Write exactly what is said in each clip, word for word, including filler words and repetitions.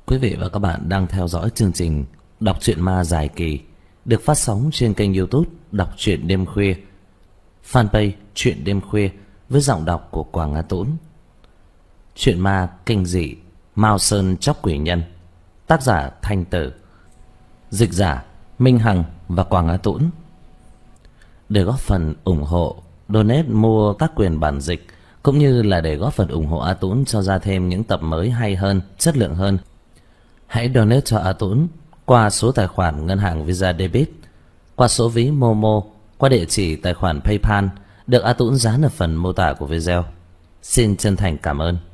Quý vị và các bạn đang theo dõi chương trình Đọc truyện ma dài kỳ được phát sóng trên kênh YouTube Đọc truyện đêm khuya, fanpage Truyện đêm khuya với giọng đọc của Quảng Á Tũng. Truyện ma kinh dị Mao Sơn Chóc Quỷ Nhân, tác giả Thanh Tử, dịch giả Minh Hằng và Quảng Á Tũng. Để góp phần ủng hộ, donate mua các quyền bản dịch cũng như là để góp phần ủng hộ A Tũng cho ra thêm những tập mới hay hơn, chất lượng hơn, hãy donate cho A Tũng qua số tài khoản ngân hàng Visa Debit, qua số ví Momo, qua địa chỉ tài khoản PayPal được A Tũng dán ở phần mô tả của video. Xin chân thành cảm ơn.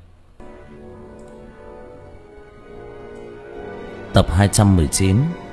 Tập hai trăm mười chín.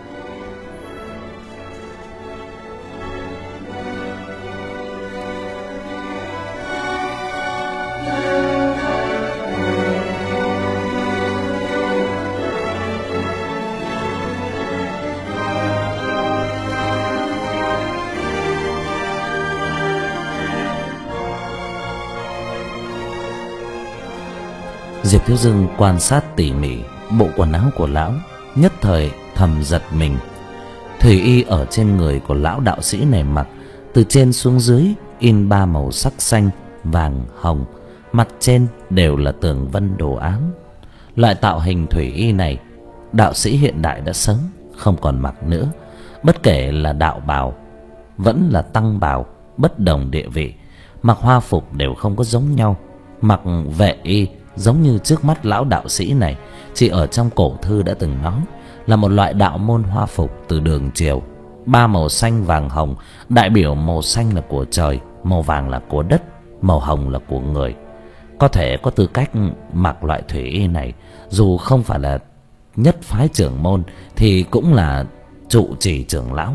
Diệp Thiếu Dương quan sát tỉ mỉ bộ quần áo của lão, nhất thời thầm giật mình. Thủy y ở trên người của lão đạo sĩ này mặc từ trên xuống dưới in ba màu sắc xanh, vàng, hồng, mặt trên đều là tường vân đồ án. Loại tạo hình thủy y này đạo sĩ hiện đại đã sớm không còn mặc nữa. Bất kể là đạo bào vẫn là tăng bào, bất đồng địa vị, mặc hoa phục đều không có giống nhau. Mặc vệ y giống như trước mắt lão đạo sĩ này chỉ ở trong cổ thư đã từng nói là một loại đạo môn hoa phục từ đường triều. Ba màu xanh, vàng, hồng đại biểu màu xanh là của trời, màu vàng là của đất, màu hồng là của người. Có thể có tư cách mặc loại thủy y này, dù không phải là nhất phái trưởng môn thì cũng là trụ trì trưởng lão.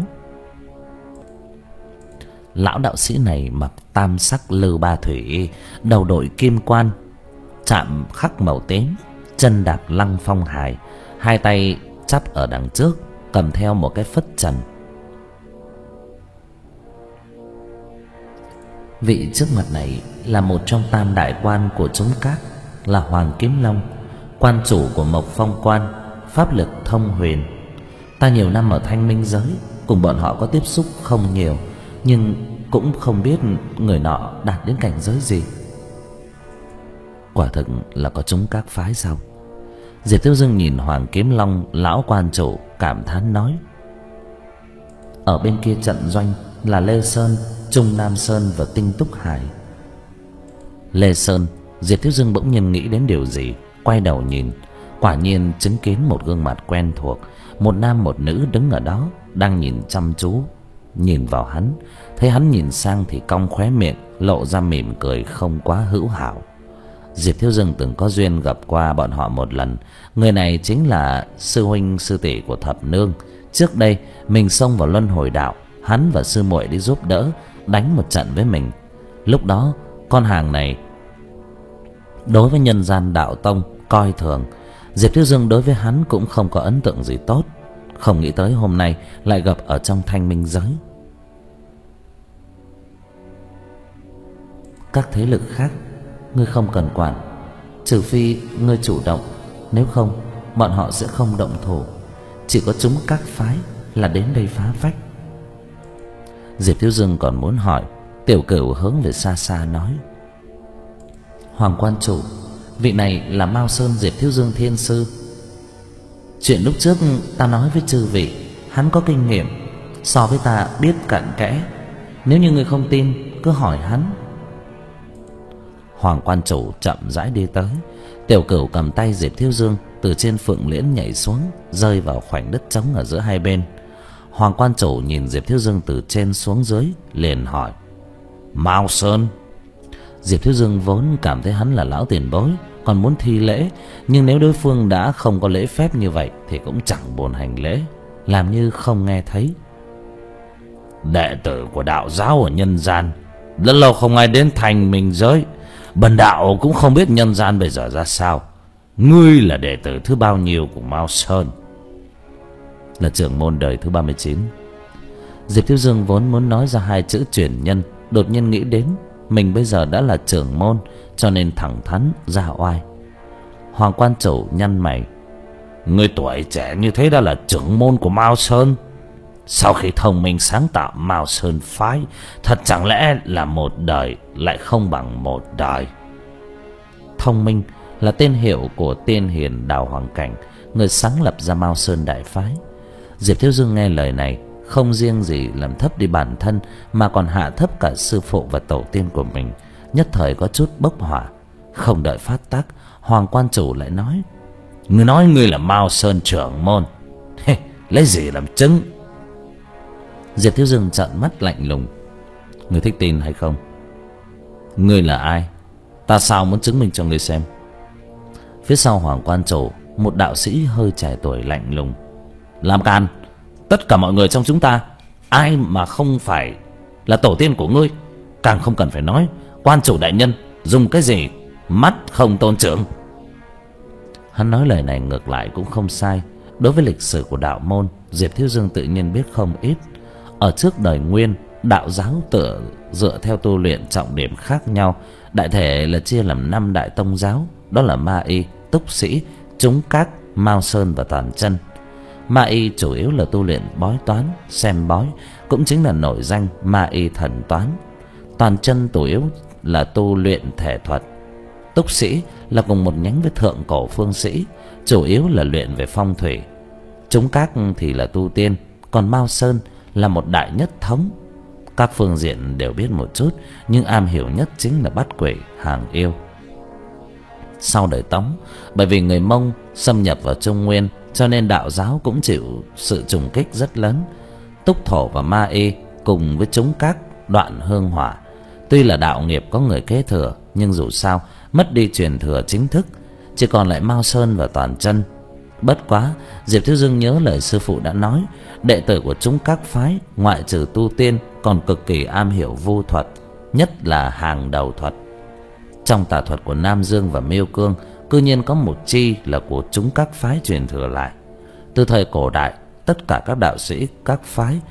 Lão đạo sĩ này mặc tam sắc lư ba thủy y, đầu đội kim quan, chạm khắc màu tím, chân đạp lăng phong hài, hai tay chắp ở đằng trước, cầm theo một cái phất trần. Vị trước mặt này là một trong tam đại quan của chúng các, là Hoàng Kiếm Long, quan chủ của Mộc Phong Quan, pháp lực thông huyền. Ta nhiều năm ở Thanh Minh giới, cùng bọn họ có tiếp xúc không nhiều, nhưng cũng không biết người nọ đạt đến cảnh giới gì. Quả thực là có chúng các phái sao? Diệp Thiếu Dương nhìn Hoàng Kiếm Long, lão quan chủ, cảm thán nói: ở bên kia trận doanh là Lê Sơn, Trung Nam Sơn và Tinh Túc Hải. Lê Sơn. Diệp Thiếu Dương bỗng nhiên nghĩ đến điều gì, quay đầu nhìn, quả nhiên chứng kiến một gương mặt quen thuộc, một nam một nữ đứng ở đó, đang nhìn chăm chú nhìn vào hắn. Thấy hắn nhìn sang thì cong khóe miệng, lộ ra mỉm cười không quá hữu hảo. Diệp Thiếu Dương từng có duyên gặp qua bọn họ một lần. Người này chính là sư huynh sư tỷ của Thập Nương. Trước đây mình xông vào luân hồi đạo, hắn và sư muội đi giúp đỡ đánh một trận với mình. Lúc đó con hàng này đối với nhân gian đạo tông coi thường. Diệp Thiếu Dương đối với hắn cũng không có ấn tượng gì tốt. Không nghĩ tới hôm nay lại gặp ở trong Thanh Minh giới. Các thế lực khác ngươi không cần quản, trừ phi ngươi chủ động, nếu không bọn họ sẽ không động thủ. Chỉ có chúng các phái là đến đây phá phách. Diệp Thiếu Dương còn muốn hỏi, Tiểu Cửu hướng về xa xa nói: Hoàng quan chủ, vị này là Mao Sơn Diệp Thiếu Dương thiên sư. Chuyện lúc trước ta nói với chư vị, hắn có kinh nghiệm, so với ta biết cặn kẽ. Nếu như ngươi không tin, cứ hỏi hắn. Hoàng quan chủ chậm rãi đi tới. Tiểu Cửu cầm tay Diệp Thiếu Dương từ trên phượng liễn nhảy xuống, rơi vào khoảnh đất trống ở giữa hai bên. Hoàng quan chủ nhìn Diệp Thiếu Dương từ trên xuống dưới, liền hỏi: Mao Sơn? Diệp Thiếu Dương vốn cảm thấy hắn là lão tiền bối, còn muốn thi lễ, nhưng nếu đối phương đã không có lễ phép như vậy thì cũng chẳng buồn hành lễ, làm như không nghe thấy. Đệ tử của đạo giáo ở nhân gian, rất lâu không ai đến Thành Minh giới, bần đạo cũng không biết nhân gian bây giờ ra sao. Ngươi là đệ tử thứ bao nhiêu của Mao Sơn? Là trưởng môn đời thứ ba mươi chín. Diệp Thiếu Dương vốn muốn nói ra hai chữ truyền nhân, đột nhiên nghĩ đến mình bây giờ đã là trưởng môn, cho nên thẳng thắn ra oai. Hoàng quan chủ nhăn mày: Người tuổi trẻ như thế đã là trưởng môn của Mao Sơn. Sau khi thông minh sáng tạo Mao Sơn phái, thật chẳng lẽ là một đời lại không bằng một đời? Thông minh là tên hiệu của tiên hiền Đào Hoàng Cảnh, người sáng lập ra Mao Sơn đại phái. Diệp Thiếu Dương nghe lời này, không riêng gì làm thấp đi bản thân mà còn hạ thấp cả sư phụ và tổ tiên của mình, nhất thời có chút bốc hỏa. Không đợi phát tác, Hoàng quan chủ lại nói: Ngươi nói ngươi là Mao Sơn trưởng môn, lấy gì làm chứng? Diệp Thiếu Dương trợn mắt lạnh lùng: Ngươi thích tin hay không? Ngươi là ai? Ta sao muốn chứng minh cho ngươi xem? Phía sau Hoàng quan chủ, một đạo sĩ hơi trẻ tuổi lạnh lùng: Làm càn! Tất cả mọi người trong chúng ta, ai mà không phải là tổ tiên của ngươi? Càng không cần phải nói, quan chủ đại nhân dùng cái gì mắt không tôn trưởng? Hắn nói lời này ngược lại cũng không sai. Đối với lịch sử của đạo môn, Diệp Thiếu Dương tự nhiên biết không ít. Ở trước đời Nguyên, đạo giáo tựa dựa theo tu luyện trọng điểm khác nhau, đại thể là chia làm năm đại tông giáo, đó là Ma Y, Túc Sĩ, Chúng Các, Mao Sơn và Toàn Chân. Ma Y chủ yếu là tu luyện bói toán, xem bói, cũng chính là nội danh Ma Y thần toán. Toàn Chân chủ yếu là tu luyện thể thuật. Túc Sĩ là cùng một nhánh với Thượng Cổ Phương Sĩ, chủ yếu là luyện về phong thủy. Chúng Các thì là tu tiên, còn Mao Sơn là một đại nhất thống. Các phương diện đều biết một chút, nhưng am hiểu nhất chính là bắt quỷ hàng yêu. Sau đời Tống, bởi vì người Mông xâm nhập vào Trung Nguyên, cho nên đạo giáo cũng chịu sự trùng kích rất lớn. Túc Thổ và Ma Y cùng với Chúng Các đoạn hương hỏa. Tuy là đạo nghiệp có người kế thừa, nhưng dù sao mất đi truyền thừa chính thức, chỉ còn lại Mao Sơn và Toàn Chân. Bất quá, Diệp Thiếu Dương nhớ lời sư phụ đã nói, đệ tử của Chúng Các phái ngoại trừ tu tiên còn cực kỳ am hiểu vu thuật, nhất là hàng đầu thuật. Trong tà thuật của Nam Dương và Miêu Cương, cư nhiên có một chi là của Chúng Các phái truyền thừa lại. Từ thời cổ đại, tất cả các đạo sĩ các phái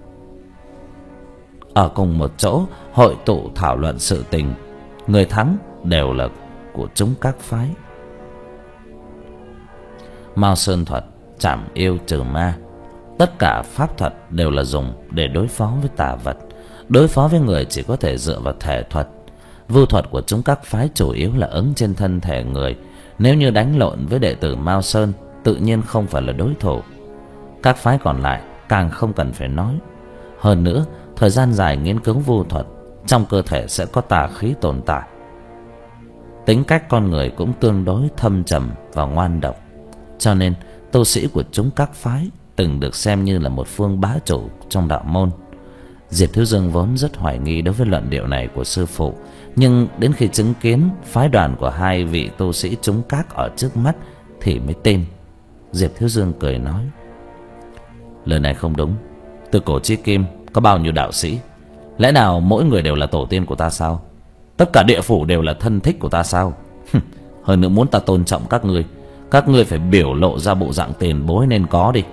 ở cùng một chỗ hội tụ thảo luận sự tình, người thắng đều là của Chúng Các phái. Mao Sơn thuật trảm yêu trừ ma, tất cả pháp thuật đều là dùng để đối phó với tà vật. Đối phó với người chỉ có thể dựa vào thể thuật. Vu thuật của Chúng Các phái chủ yếu là ứng trên thân thể người. Nếu như đánh lộn với đệ tử Mao Sơn, tự nhiên không phải là đối thủ. Các phái còn lại càng không cần phải nói. Hơn nữa, thời gian dài nghiên cứu vu thuật, trong cơ thể sẽ có tà khí tồn tại. Tính cách con người cũng tương đối thâm trầm và ngoan độc, cho nên tu sĩ của Chúng Các phái từng được xem như là một phương bá chủ trong đạo môn. Diệp Thiếu Dương vốn rất hoài nghi đối với luận điệu này của sư phụ, nhưng đến khi chứng kiến phái đoàn của hai vị tu sĩ Chúng Các ở trước mắt thì mới tin. Diệp Thiếu Dương cười nói: Lời này không đúng. Từ cổ chí kim có bao nhiêu đạo sĩ, lẽ nào mỗi người đều là tổ tiên của ta sao? Tất cả địa phủ đều là thân thích của ta sao? Hơn nữa, muốn ta tôn trọng các ngươi, các ngươi phải biểu lộ ra bộ dạng tiền bối nên có đi.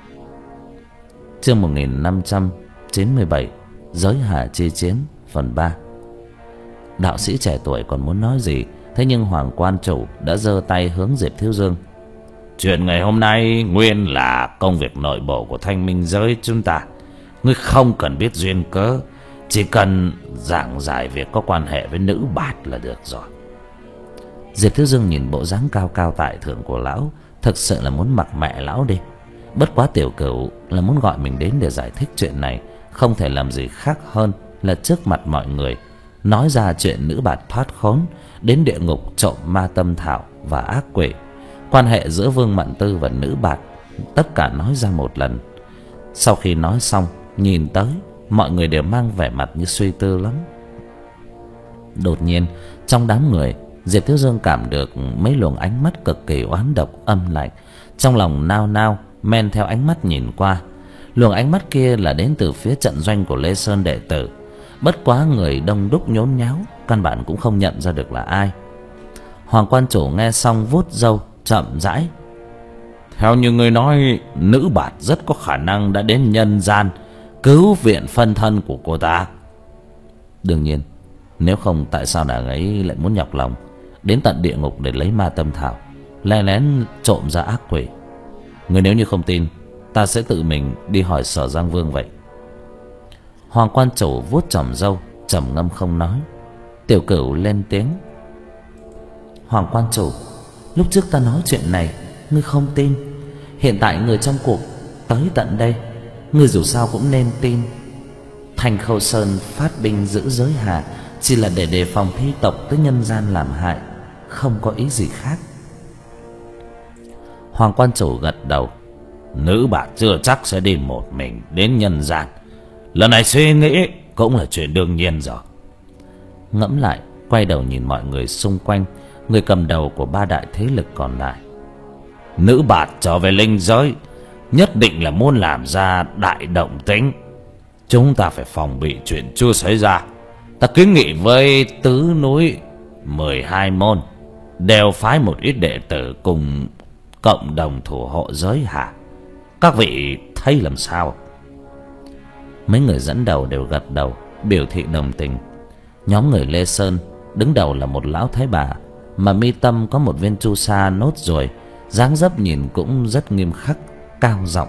Chương một nghìn năm trăm chín mươi bảy, Giới Hà chi chiến phần ba. Đạo sĩ trẻ tuổi còn muốn nói gì, thế nhưng Hoàng quan chủ đã giơ tay hướng Diệp Thiếu Dương: Chuyện ngày hôm nay nguyên là công việc nội bộ của Thanh Minh giới chúng ta. Ngươi không cần biết duyên cớ, chỉ cần giảng giải việc có quan hệ với nữ bạt là được rồi. Diệp Thiếu Dương nhìn bộ dáng cao cao tại thượng của lão, thực sự là muốn mặc mẹ lão đi. Bất quá Tiểu Cửu là muốn gọi mình đến để giải thích chuyện này, không thể làm gì khác hơn là trước mặt mọi người nói ra chuyện nữ bạt thoát khốn, đến địa ngục trộm ma tâm thảo và ác quỷ. Quan hệ giữa Vương Mạn Tư và nữ bạt tất cả nói ra một lần. Sau khi nói xong, nhìn tới mọi người đều mang vẻ mặt như suy tư lắm. Đột nhiên trong đám người, Diệp Thiếu Dương cảm được mấy luồng ánh mắt cực kỳ oán độc âm lạnh. Trong lòng nao nao men theo ánh mắt nhìn qua. Luồng ánh mắt kia là đến từ phía trận doanh của Lê Sơn đệ tử. Bất quá người đông đúc nhốn nháo, căn bản cũng không nhận ra được là ai. Hoàng quan chủ nghe xong vuốt râu chậm rãi: Theo như người nói, nữ bạt rất có khả năng đã đến nhân gian cứu viện phân thân của cô ta. Đương nhiên, nếu không tại sao nàng ấy lại muốn nhọc lòng đến tận địa ngục để lấy ma tâm thảo, lén lén trộm ra ác quỷ? Người nếu như không tin, ta sẽ tự mình đi hỏi Sở Giang Vương vậy. Hoàng quan chủ vuốt chòm râu, trầm ngâm không nói. Tiểu Cửu lên tiếng. Hoàng quan chủ, lúc trước ta nói chuyện này ngươi không tin, hiện tại người trong cuộc tới tận đây, ngươi dù sao cũng nên tin. Thanh Khâu Sơn phát binh giữ giới hạ chỉ là để đề phòng thi tộc tới nhân gian làm hại, không có ý gì khác. Hoàng quan chủ gật đầu. Nữ bà chưa chắc sẽ đi một mình đến nhân gian, lần này suy nghĩ cũng là chuyện đương nhiên rồi. Ngẫm lại, quay đầu nhìn mọi người xung quanh, người cầm đầu của ba đại thế lực còn lại. Nữ bạt trở về linh giới nhất định là muốn làm ra đại động tĩnh, chúng ta phải phòng bị chuyện chưa xảy ra. Ta kiến nghị với tứ núi mười hai môn đều phái một ít đệ tử cùng cộng đồng thủ hộ giới hạ. Các vị thấy làm sao? Mấy người dẫn đầu đều gật đầu, biểu thị đồng tình. Nhóm người Lê Sơn đứng đầu là một lão thái bà, mà mi tâm có một viên chu sa nốt ruồi, dáng dấp nhìn cũng rất nghiêm khắc, cao giọng.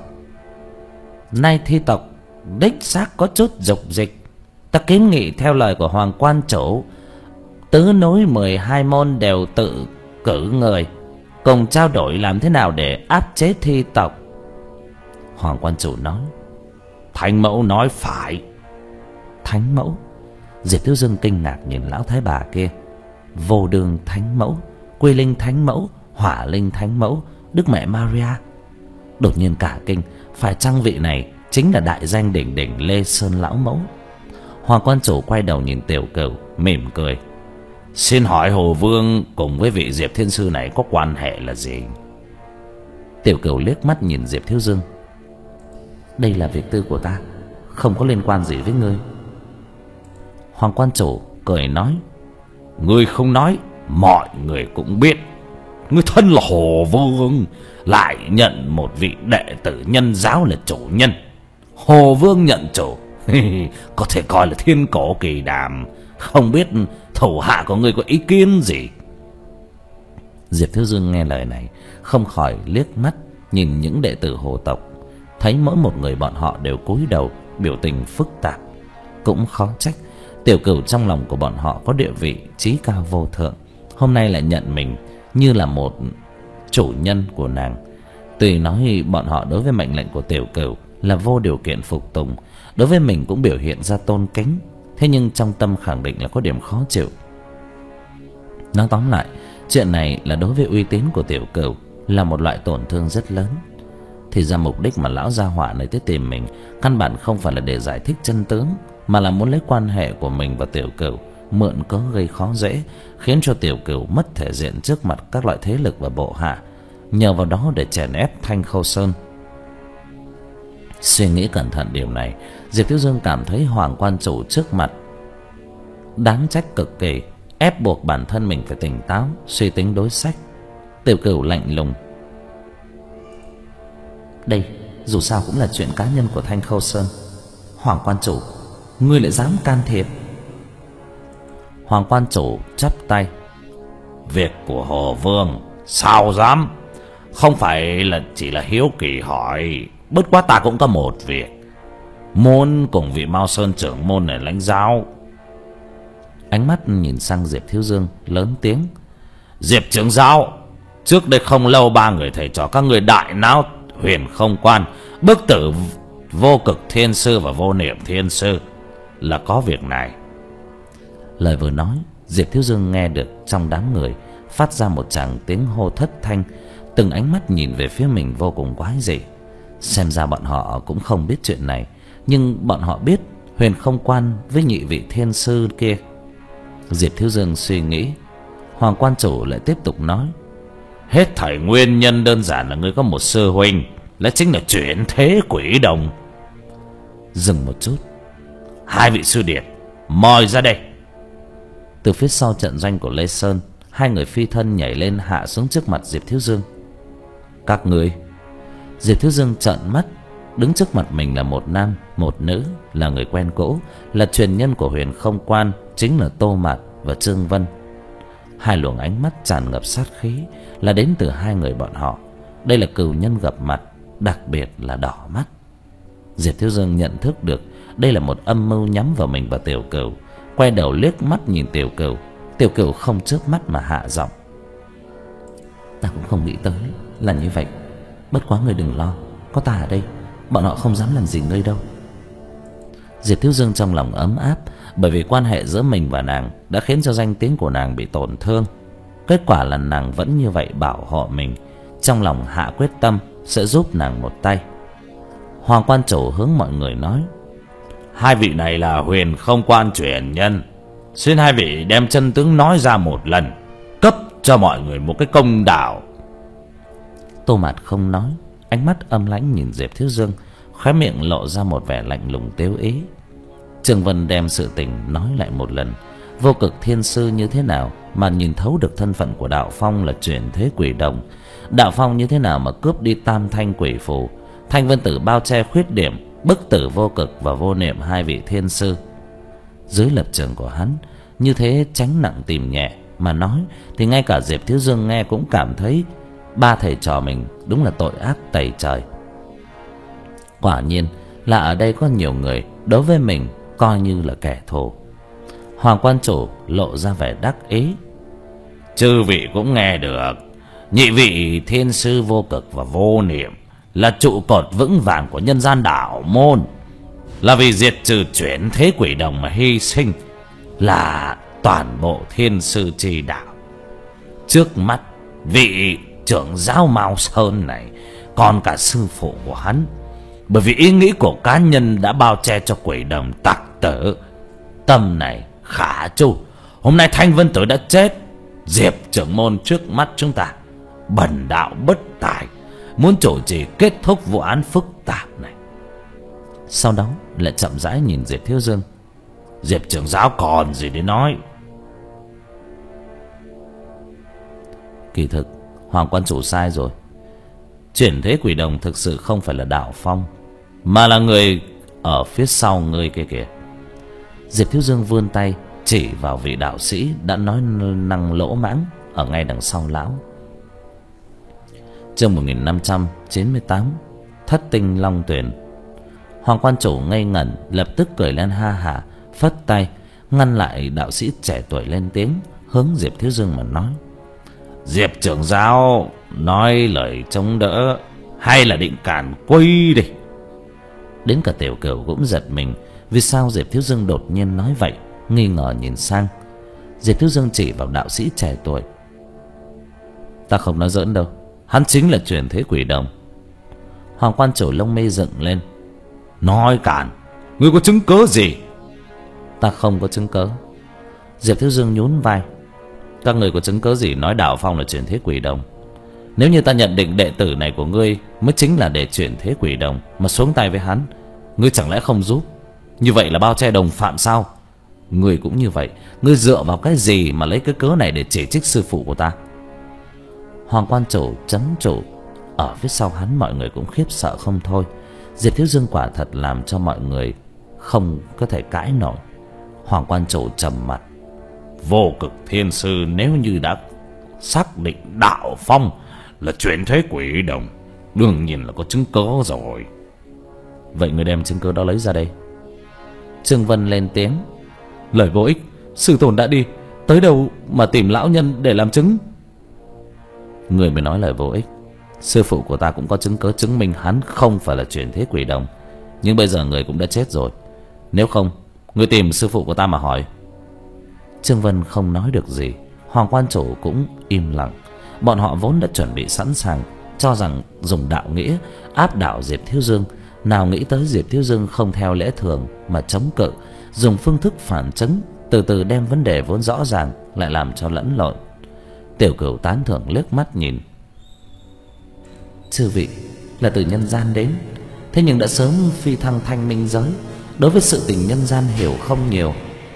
Nay thi tộc đích xác có chút dục dịch, ta kiến nghị theo lời của Hoàng quan chủ, tứ núi mười hai môn đều tự cử người cùng trao đổi làm thế nào để áp chế thi tộc. Hoàng quan chủ nói. Thánh mẫu nói phải. Thánh mẫu? Diệp Thiếu Dương kinh ngạc nhìn lão thái bà kia. Vô Đường Thánh mẫu, Quy Linh Thánh mẫu, Hỏa Linh Thánh mẫu, Đức Mẹ Maria. Đột nhiên cả kinh, phải chăng vị này chính là đại danh đỉnh đỉnh Lê Sơn lão mẫu? Hoàng quan chủ quay đầu nhìn Tiểu Cửu, mỉm cười. Xin hỏi Hồ Vương cùng với vị Diệp Thiên Sư này có quan hệ là gì? Tiểu Cửu liếc mắt nhìn Diệp Thiếu Dương. Đây là việc tư của ta, không có liên quan gì với ngươi. Hoàng quan chủ cười nói. Ngươi không nói, mọi người cũng biết. Ngươi thân là Hồ Vương, lại nhận một vị đệ tử nhân giáo là chủ nhân. Hồ Vương nhận chủ, có thể coi là thiên cổ kỳ đàm. Không biết thủ hạ của ngươi có ý kiến gì? Diệp Thiếu Dương nghe lời này, không khỏi liếc mắt nhìn những đệ tử Hồ tộc, thấy mỗi một người bọn họ đều cúi đầu, biểu tình phức tạp. Cũng khó trách Tiểu Cửu trong lòng của bọn họ có địa vị chí cao vô thượng, hôm nay lại nhận mình như là một chủ nhân của nàng. Tuy nói bọn họ đối với mệnh lệnh của Tiểu Cửu là vô điều kiện phục tùng, đối với mình cũng biểu hiện ra tôn kính, thế nhưng trong tâm khẳng định là có điểm khó chịu. Nói tóm lại, chuyện này là đối với uy tín của Tiểu Cửu là một loại tổn thương rất lớn. Thì ra mục đích mà lão gia hỏa này tới tìm mình căn bản không phải là để giải thích chân tướng, mà là muốn lấy quan hệ của mình và Tiểu Cửu mượn cớ gây khó dễ, khiến cho Tiểu Cửu mất thể diện trước mặt các loại thế lực và bộ hạ, nhờ vào đó để chèn ép Thanh Khâu Sơn. Suy nghĩ cẩn thận điều này, Diệp Thiếu Dương cảm thấy Hoàng quan chủ trước mặt đáng trách cực kỳ, ép buộc bản thân mình phải tỉnh táo, suy tính đối sách. Tiểu Cửu lạnh lùng. Đây dù sao cũng là chuyện cá nhân của Thanh Khâu Sơn. Hoàng quan chủ, ngươi lại dám can thiệp? Hoàng quan chủ chắp tay. Việc của Hồ Vương sao dám, không phải là chỉ là hiếu kỳ hỏi. Bất quá ta cũng có một việc muốn cùng vị Mao Sơn trưởng môn này lãnh giáo. Ánh mắt nhìn sang Diệp Thiếu Dương, lớn tiếng. Diệp trưởng giáo, trước đây không lâu ba người thầy trò các người đại náo Huyền Không Quan, bức tử Vô Cực Thiên Sư và Vô Niệm Thiên Sư, là có việc này. Lời vừa nói, Diệp Thiếu Dương nghe được trong đám người phát ra một tràng tiếng hô thất thanh, từng ánh mắt nhìn về phía mình vô cùng quái dị. Xem ra bọn họ cũng không biết chuyện này, nhưng bọn họ biết Huyền Không Quan với nhị vị thiên sư kia. Diệp Thiếu Dương suy nghĩ. Hoàng quan chủ lại tiếp tục nói. Hết thảy nguyên nhân đơn giản là ngươi có một sư huynh, là chính là chuyển thế quỷ đồng. Dừng một chút. Hai vị sư điệt mời ra đây. Từ phía sau trận doanh của Lê Sơn, hai người phi thân nhảy lên hạ xuống trước mặt Diệp Thiếu Dương. Các người. Diệp Thiếu Dương trợn mắt. Đứng trước mặt mình là một nam một nữ, là người quen cũ, là truyền nhân của Huyền Không Quan, chính là Tô Mạt và Trương Vân. Hai luồng ánh mắt tràn ngập sát khí là đến từ hai người bọn họ. đây là cừu nhân gặp mặt, đặc biệt là đỏ mắt. Diệp Thiếu Dương nhận thức được đây là một âm mưu nhắm vào mình và Tiểu Cửu, quay đầu liếc mắt nhìn Tiểu Cửu. Tiểu Cửu không chớp mắt mà hạ giọng: ta cũng không nghĩ tới là như vậy. Bất quá ngươi đừng lo, có ta ở đây, bọn họ không dám làm gì ngươi đâu. Diệp Thiếu Dương trong lòng ấm áp, bởi vì quan hệ giữa mình và nàng đã khiến cho danh tiếng của nàng bị tổn thương. Kết quả là nàng vẫn như vậy bảo hộ mình, trong lòng hạ quyết tâm sẽ giúp nàng một tay. Hoàng quan chủ hướng mọi người nói: hai vị này là Huyền Không Quan truyền nhân, xin hai vị đem chân tướng nói ra một lần, cấp cho mọi người một cái công đạo. Tô Mạt không nói, ánh mắt âm lãnh nhìn Diệp Thiếu Dương, khóe miệng lộ ra một vẻ lạnh lùng tếu ý. Trương Vân đem sự tình nói lại một lần. Vô Cực Thiên Sư như thế nào mà nhìn thấu được thân phận của Đạo Phong là chuyển thế quỷ đồng? Đạo Phong như thế nào mà cướp đi Tam Thanh Quỷ Phù? Thanh Vân Tử bao che khuyết điểm, bức tử Vô Cực và Vô Niệm hai vị thiên sư. Dưới lập trường của hắn, như thế tránh nặng tìm nhẹ mà nói, thì ngay cả Diệp Thiếu Dương nghe cũng cảm thấy ba thầy trò mình đúng là tội ác tày trời. Quả nhiên là ở đây có nhiều người đối với mình coi như là kẻ thù. Hoàng quan chủ lộ ra vẻ đắc ý: chư vị cũng nghe được, nhị vị thiên sư Vô Cực và Vô Niệm là trụ cột vững vàng của nhân gian đạo môn, là vì diệt trừ chuyển thế quỷ đồng mà hy sinh là toàn bộ thiên sư chi đạo. Trước mắt vị trưởng giáo Mao Sơn này còn cả sư phụ của hắn, bởi vì ý nghĩ của cá nhân đã bao che cho quỷ đồng tặc tử. Tâm này khả chu, hôm nay Thanh Vân Tử đã chết, Diệp trưởng môn trước mắt chúng ta bần đạo bất tài, muốn chủ trì kết thúc vụ án phức tạp này. Sau đó lại chậm rãi nhìn Diệp Thiếu Dương: Diệp trưởng giáo còn gì để nói? Kỳ thực Hoàng quan chủ sai rồi. Chuyển thế quỷ đồng thực sự không phải là Đạo Phong, mà là người ở phía sau người kia kìa. Diệp Thiếu Dương vươn tay chỉ vào vị đạo sĩ đã nói năng lỗ mãng ở ngay đằng sau lão. Chương một nghìn năm trăm chín mươi tám, Thất Tinh Long Tuyển. Hoàng quan chủ ngây ngẩn, lập tức cười lên ha hả, phất tay ngăn lại đạo sĩ trẻ tuổi lên tiếng, hướng Diệp Thiếu Dương mà nói: Diệp trưởng giáo nói lời chống đỡ hay là định càn quấy đi? Đến cả Tiểu Cửu cũng giật mình, vì sao Diệp Thiếu Dương đột nhiên nói vậy, nghi ngờ nhìn sang. Diệp Thiếu Dương chỉ vào đạo sĩ trẻ tuổi: ta không nói giỡn đâu, hắn chính là chuyển thế quỷ đồng. Hoàng quan chủ lông mi dựng lên: nói càn, ngươi có chứng cớ gì? Ta không có chứng cớ. Diệp Thiếu Dương nhún vai: các người có chứng cớ gì nói Đạo Phong là chuyển thế quỷ đồng? Nếu như ta nhận định đệ tử này của ngươi mới chính là để chuyển thế quỷ đồng mà xuống tay với hắn, ngươi chẳng lẽ không giúp? Như vậy là bao che đồng phạm sao? Ngươi cũng như vậy, ngươi dựa vào cái gì mà lấy cái cớ này để chỉ trích sư phụ của ta? Hoàng quan chủ chấn trụ. Ở phía sau hắn mọi người cũng khiếp sợ không thôi. Diệp Thiếu Dương quả thật làm cho mọi người không có thể cãi nổi. Hoàng quan chủ trầm mặt: Vô Cực Thiên Sư nếu như đã xác định Đạo Phong là chuyển thế quỷ đồng, đương nhiên là có chứng cớ rồi. Vậy người đem chứng cớ đó lấy ra đây. Trương Vân lên tiếng: lời vô ích, sư tôn đã đi, tới đâu mà tìm lão nhân để làm chứng? Người mới nói lời vô ích. Sư phụ của ta cũng có chứng cớ chứng minh hắn không phải là chuyển thế quỷ đồng, nhưng bây giờ người cũng đã chết rồi. Nếu không, người tìm sư phụ của ta mà hỏi. Trương Vân không nói được gì. Hoàng quan chủ cũng im lặng. Bọn họ vốn đã chuẩn bị sẵn sàng, cho rằng dùng đạo nghĩa áp đảo Diệp Thiếu Dương. Nào nghĩ tới Diệp Thiếu Dương không theo lẽ thường mà chống cự, dùng phương thức phản chứng, từ từ đem vấn đề vốn rõ ràng lại làm cho lẫn lộn. Tiểu Cửu tán thưởng liếc mắt nhìn: chư vị là từ nhân gian đến, thế nhưng đã sớm phi thăng thanh minh giới, đối với sự tình nhân gian hiểu không nhiều.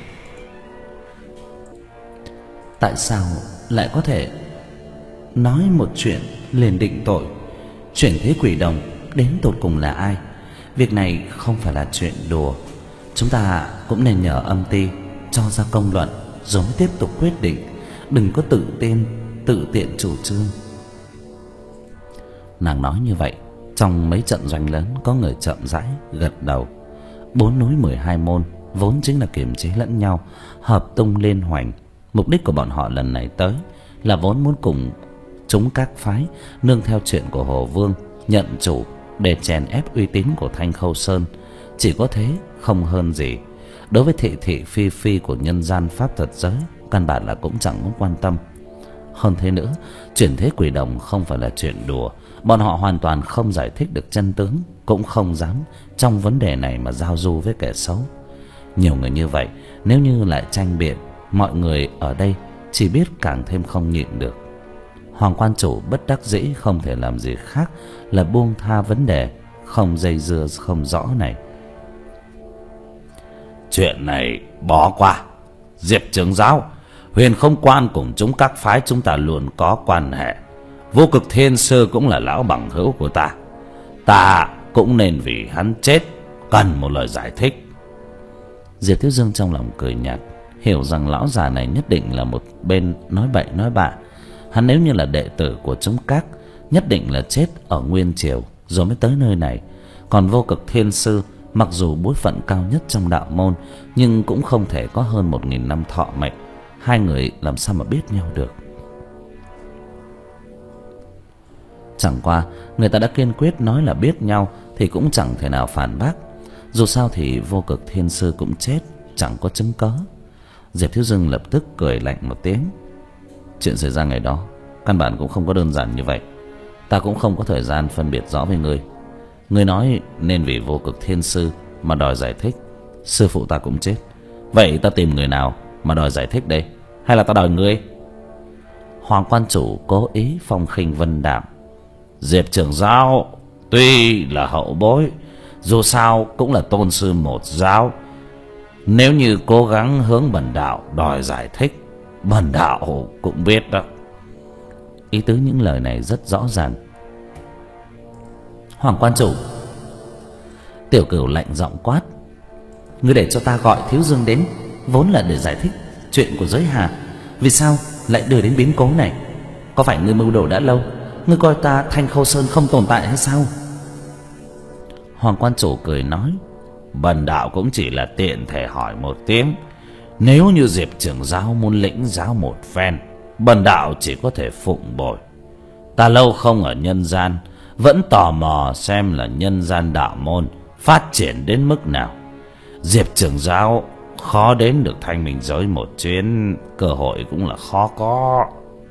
Tại sao lại có thể nói một chuyện liền định tội? Chuyển thế quỷ đồng đến tột cùng là ai? Việc này không phải là chuyện đùa. Chúng ta cũng nên nhờ âm ty cho ra công luận rồi tiếp tục quyết định, đừng có tự tin tự tiện chủ trương. Nàng nói như vậy, trong mấy trận doanh lớn có người chậm rãi gật đầu. Bốn núi mười hai môn vốn chính là kiềm chế lẫn nhau, hợp tung liên hoành. Mục đích của bọn họ lần này tới là vốn muốn cùng chúng các phái nương theo chuyện của Hồ Vương nhận chủ để chèn ép uy tín của Thanh Khâu Sơn. Chỉ có thế, không hơn gì. Đối với thị thị phi phi của nhân gian pháp thuật giới, căn bản là cũng chẳng muốn quan tâm. Hơn thế nữa, chuyển thế quỷ đồng không phải là chuyện đùa. Bọn họ hoàn toàn không giải thích được chân tướng, cũng không dám trong vấn đề này mà giao du với kẻ xấu. Nhiều người như vậy, nếu như lại tranh biện, mọi người ở đây chỉ biết càng thêm không nhịn được. Hoàng quan chủ bất đắc dĩ không thể làm gì khác là buông tha vấn đề không dây dưa không rõ này. Chuyện này bỏ qua. Diệp trưởng giáo, Huyền Không Quan cùng chúng các phái chúng ta luôn có quan hệ. Vô Cực Thiên Sư cũng là lão bằng hữu của ta. Ta cũng nên vì hắn chết cần một lời giải thích. Diệp Thiếu Dương trong lòng cười nhạt, hiểu rằng lão già này nhất định là một bên nói bậy nói bạ. Hắn nếu như là đệ tử của chúng các, nhất định là chết ở Nguyên Triều rồi mới tới nơi này. Còn Vô Cực Thiên Sư mặc dù bối phận cao nhất trong đạo môn, nhưng cũng không thể có hơn một nghìn năm thọ mệnh. Hai người làm sao mà biết nhau được. Chẳng qua người ta đã kiên quyết nói là biết nhau thì cũng chẳng thể nào phản bác. Dù sao thì Vô Cực Thiên Sư cũng chết, chẳng có chứng cớ. Diệp Thiếu Dương lập tức cười lạnh một tiếng. Chuyện xảy ra ngày đó căn bản cũng không có đơn giản như vậy. Ta cũng không có thời gian phân biệt rõ với ngươi. Ngươi nói nên vì Vô Cực Thiên Sư mà đòi giải thích. Sư phụ ta cũng chết. Vậy ta tìm người nào mà đòi giải thích đây? Hay là ta đòi ngươi? Hoàng quan chủ cố ý phong khinh vân đạm. Diệp trưởng giáo tuy là hậu bối, dù sao cũng là tôn sư một giáo. Nếu như cố gắng hướng bần đạo đòi giải thích, bần đạo cũng biết đó. Ý tứ những lời này rất rõ ràng. Hoàng quan chủ, Tiểu Cửu lạnh giọng quát. Ngươi để cho ta gọi Thiếu Dương đến vốn là để giải thích chuyện của giới Hà, vì sao lại đưa đến biến cố này? Có phải ngươi mưu đồ đã lâu? Ngươi coi ta Thanh Khâu Sơn không tồn tại hay sao? Hoàng quan chủ cười nói, bần đạo cũng chỉ là tiện thể hỏi một tiếng. Nếu như Diệp trưởng giáo muốn lĩnh giáo một phen, bần đạo chỉ có thể phụng bồi. Ta lâu không ở nhân gian, vẫn tò mò xem là nhân gian đạo môn phát triển đến mức nào. Diệp trưởng giáo khó đến được Thanh Minh giới một chuyến, cơ hội cũng là khó có.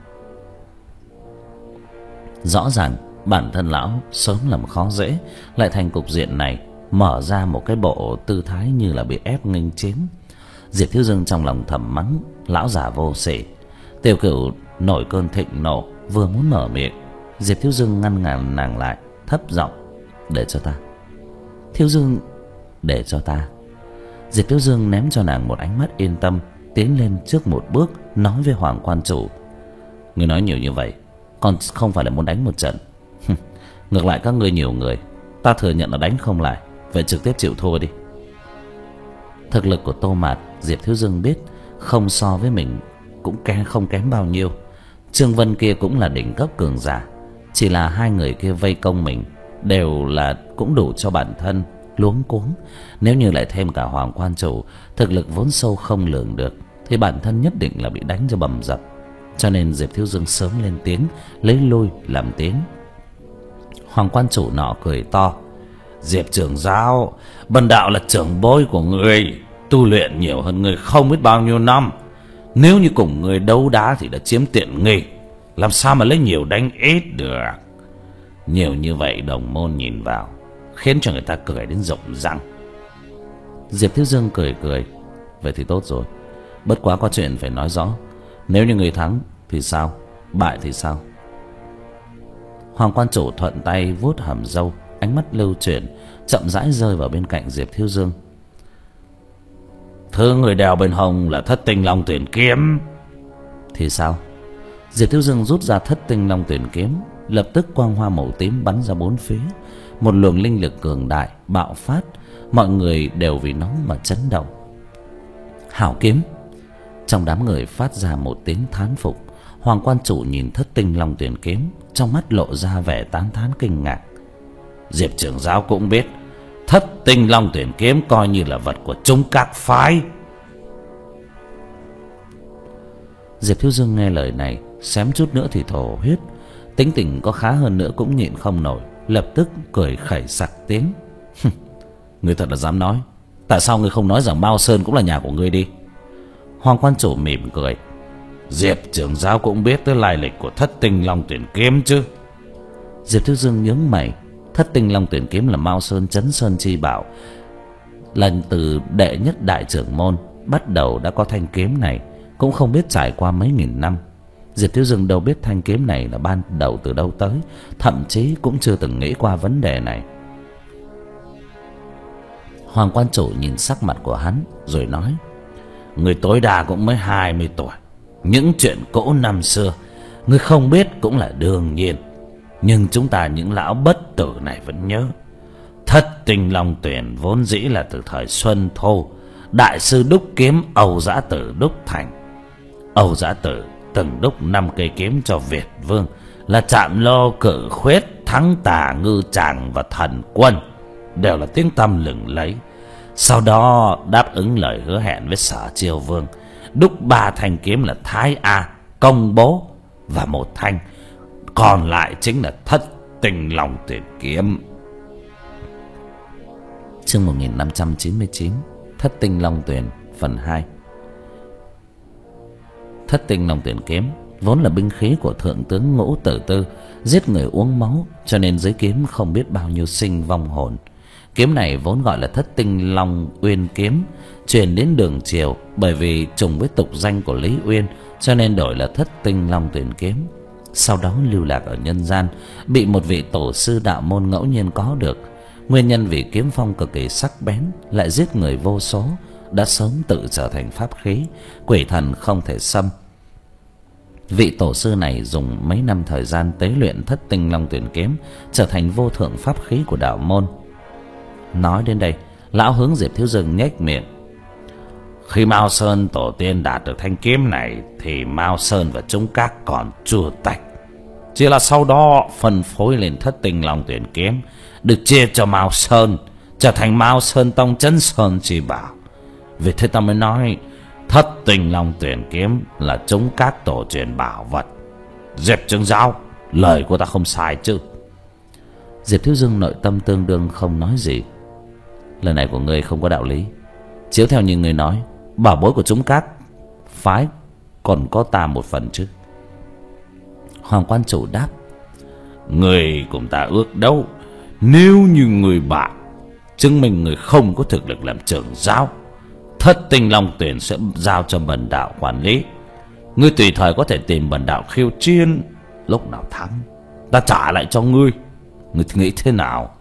Rõ ràng bản thân lão sớm làm khó dễ, lại thành cục diện này, mở ra một cái bộ tư thái như là bị ép nghênh chiến. Diệp Thiếu Dương trong lòng thầm mắng lão già vô sỉ. Tiểu Cửu nổi cơn thịnh nộ, vừa muốn mở miệng, Diệp Thiếu Dương ngăn ngàn nàng lại, thấp giọng: để cho ta. Thiếu Dương, để cho ta. Diệp Thiếu Dương ném cho nàng một ánh mắt yên tâm, tiến lên trước một bước, nói với Hoàng quan chủ: người nói nhiều như vậy, còn không phải là muốn đánh một trận? Ngược lại các ngươi nhiều người, ta thừa nhận là đánh không lại, vậy trực tiếp chịu thua đi. Thực lực của Tô Mạt, Diệp Thiếu Dương biết không so với mình cũng kém không kém bao nhiêu. Trương Vân kia cũng là đỉnh cấp cường giả, chỉ là hai người kia vây công mình đều là cũng đủ cho bản thân luống cuống. Nếu như lại thêm cả Hoàng quan chủ, thực lực vốn sâu không lường được, thì bản thân nhất định là bị đánh cho bầm dập. Cho nên Diệp Thiếu Dương sớm lên tiếng, lấy lui làm tiến. Hoàng quan chủ nọ cười to: Diệp trưởng giáo, bần đạo là trưởng bối của người, tu luyện nhiều hơn người không biết bao nhiêu năm. Nếu như cùng người đấu đá thì đã chiếm tiện nghi, làm sao mà lấy nhiều đánh ít được. Nhiều như vậy đồng môn nhìn vào, khiến cho người ta cười đến rụng răng. Diệp Thiếu Dương cười cười: vậy thì tốt rồi, bất quá có chuyện phải nói rõ. Nếu như người thắng thì sao, bại thì sao? Hoàng quan chủ thuận tay vuốt hàm râu, ánh mắt lưu chuyển, chậm rãi rơi vào bên cạnh Diệp Thiếu Dương. Thứ người đeo bên hông là Thất Tinh Long Tuyển Kiếm. Thì sao? Diệp Thiếu Dương rút ra Thất Tinh Long Tuyển Kiếm, lập tức quang hoa màu tím bắn ra bốn phía, một luồng linh lực cường đại bạo phát, mọi người đều vì nó mà chấn động. Hảo kiếm! Trong đám người phát ra một tiếng thán phục. Hoàng quan chủ nhìn Thất Tinh Long Tuyển Kiếm, trong mắt lộ ra vẻ tán thán kinh ngạc. Diệp trưởng giáo cũng biết Thất Tinh Long Tuyển kiếm coi như là vật của chúng các phái. Diệp Thiếu Dương nghe lời này, xém chút nữa thì thổ huyết. Tính tình có khá hơn nữa cũng nhịn không nổi, lập tức cười khẩy sặc tiếng. Ngươi thật là dám nói. Tại sao ngươi không nói rằng Mao Sơn cũng là nhà của ngươi đi? Hoàng quan chủ mỉm cười. Diệp trưởng giáo cũng biết tới lai lịch của Thất Tinh Long Tuyển kiếm chứ? Diệp Thiếu Dương nhướng mày. Thất Tinh Long Tuyển kiếm là Mao Sơn Chấn Sơn chi bảo, lần từ đệ nhất đại trưởng môn bắt đầu đã có thanh kiếm này, cũng không biết trải qua mấy nghìn năm. Diệp Thiếu Dương đâu biết thanh kiếm này là ban đầu từ đâu tới, thậm chí cũng chưa từng nghĩ qua vấn đề này. Hoàng quan chủ nhìn sắc mặt của hắn rồi nói: Người tối đa cũng mới hai mươi tuổi, những chuyện cũ năm xưa người không biết cũng là đương nhiên. Nhưng chúng ta những lão bất tử này vẫn nhớ. Thất Tinh Long Tuyển vốn dĩ là từ thời Xuân Thu, đại sư đúc kiếm Âu Dã Tử đúc thành. Âu Dã Tử từng đúc năm cây kiếm cho Việt Vương là Trạm Lô, Cự Khuyết, Thắng Tà, Ngư Tràng và Thần Quân, đều là tiếng tăm lừng lẫy. Sau đó đáp ứng lời hứa hẹn với Sở Chiêu Vương, đúc ba thanh kiếm là Thái A, Công Bố và một thanh còn lại chính là Thất Tinh Long Tuyển kiếm. Chương một nghìn năm trăm chín mươi chín, Thất Tinh Long Tuyển phần hai. Thất Tinh Long Tuyển kiếm vốn là binh khí của thượng tướng Ngũ Tử Tư, giết người uống máu, cho nên dưới kiếm không biết bao nhiêu sinh vong hồn. Kiếm này vốn gọi là Thất Tinh Long Uyên kiếm, truyền đến đường triều bởi vì trùng với tục danh của Lý Uyên, cho nên đổi là Thất Tinh Long Tuyển kiếm. Sau đó lưu lạc ở nhân gian, bị một vị tổ sư đạo môn ngẫu nhiên có được. Nguyên nhân vì kiếm phong cực kỳ sắc bén, lại giết người vô số, đã sớm tự trở thành pháp khí, quỷ thần không thể xâm. Vị tổ sư này dùng mấy năm thời gian tế luyện Thất Tinh Long Tuyển kiếm, trở thành vô thượng pháp khí của đạo môn. Nói đến đây, lão hướng Diệp Thiếu Dương nhếch miệng. Khi Mao Sơn tổ tiên đạt được thanh kiếm này thì Mao Sơn và chúng các còn chưa tách, chỉ là sau đó phân phối lên Thất Tinh Long Tuyển kiếm, được chia cho Mao Sơn, trở thành Mao Sơn Tông Chấn Sơn chi bảo. Vì thế ta mới nói Thất Tinh Long Tuyển kiếm là chúng các tổ truyền bảo vật. Diệp trưởng giáo, lời của ta không sai chứ? Diệp Thiếu Dương nội tâm tương đương không nói gì. Lời này của ngươi không có đạo lý. Chiếu theo như ngươi nói, bảo bối của chúng các phái còn có ta một phần chứ? Hoàng quan chủ đáp: Người cùng ta ước đâu, nếu như người bạn chứng minh người không có thực lực làm trưởng giáo, Thất Tinh Long Tuyển sẽ giao cho bần đạo quản lý. Ngươi tùy thời có thể tìm bần đạo khiêu chiến, lúc nào thắng ta trả lại cho ngươi. Ngươi nghĩ thế nào?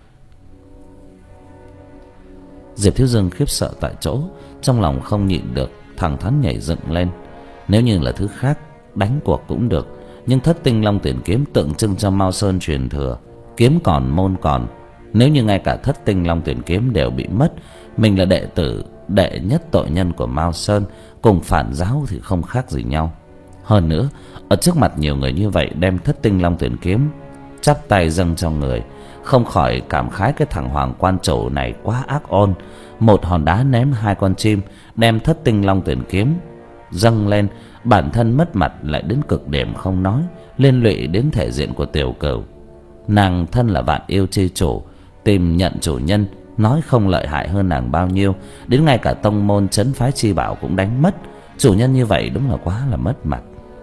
Diệp Thiếu Dương khiếp sợ tại chỗ, trong lòng không nhịn được, thẳng thắn nhảy dựng lên. Nếu như là thứ khác, đánh cuộc cũng được, nhưng Thất Tinh Long Tuyển kiếm tượng trưng cho Mao Sơn truyền thừa, kiếm còn môn còn. Nếu như ngay cả Thất Tinh Long Tuyển kiếm đều bị mất, mình là đệ tử đệ nhất tội nhân của Mao Sơn, cùng phản giáo thì không khác gì nhau. Hơn nữa, ở trước mặt nhiều người như vậy đem Thất Tinh Long Tuyển kiếm chắp tay dâng cho người, không khỏi cảm khái cái thằng Hoàng quan chủ này quá ác ôn. Một hòn đá ném hai con chim, đem Thất Tinh Long Tuyển kiếm dâng lên, bản thân mất mặt lại đến cực điểm không nói, liên lụy đến thể diện của Tiểu Cửu. Nàng thân là vạn yêu chi chủ, tìm nhận chủ nhân, nói không lợi hại hơn nàng bao nhiêu, đến ngay cả tông môn trấn phái chi bảo cũng đánh mất. Chủ nhân như vậy đúng là quá là mất mặt.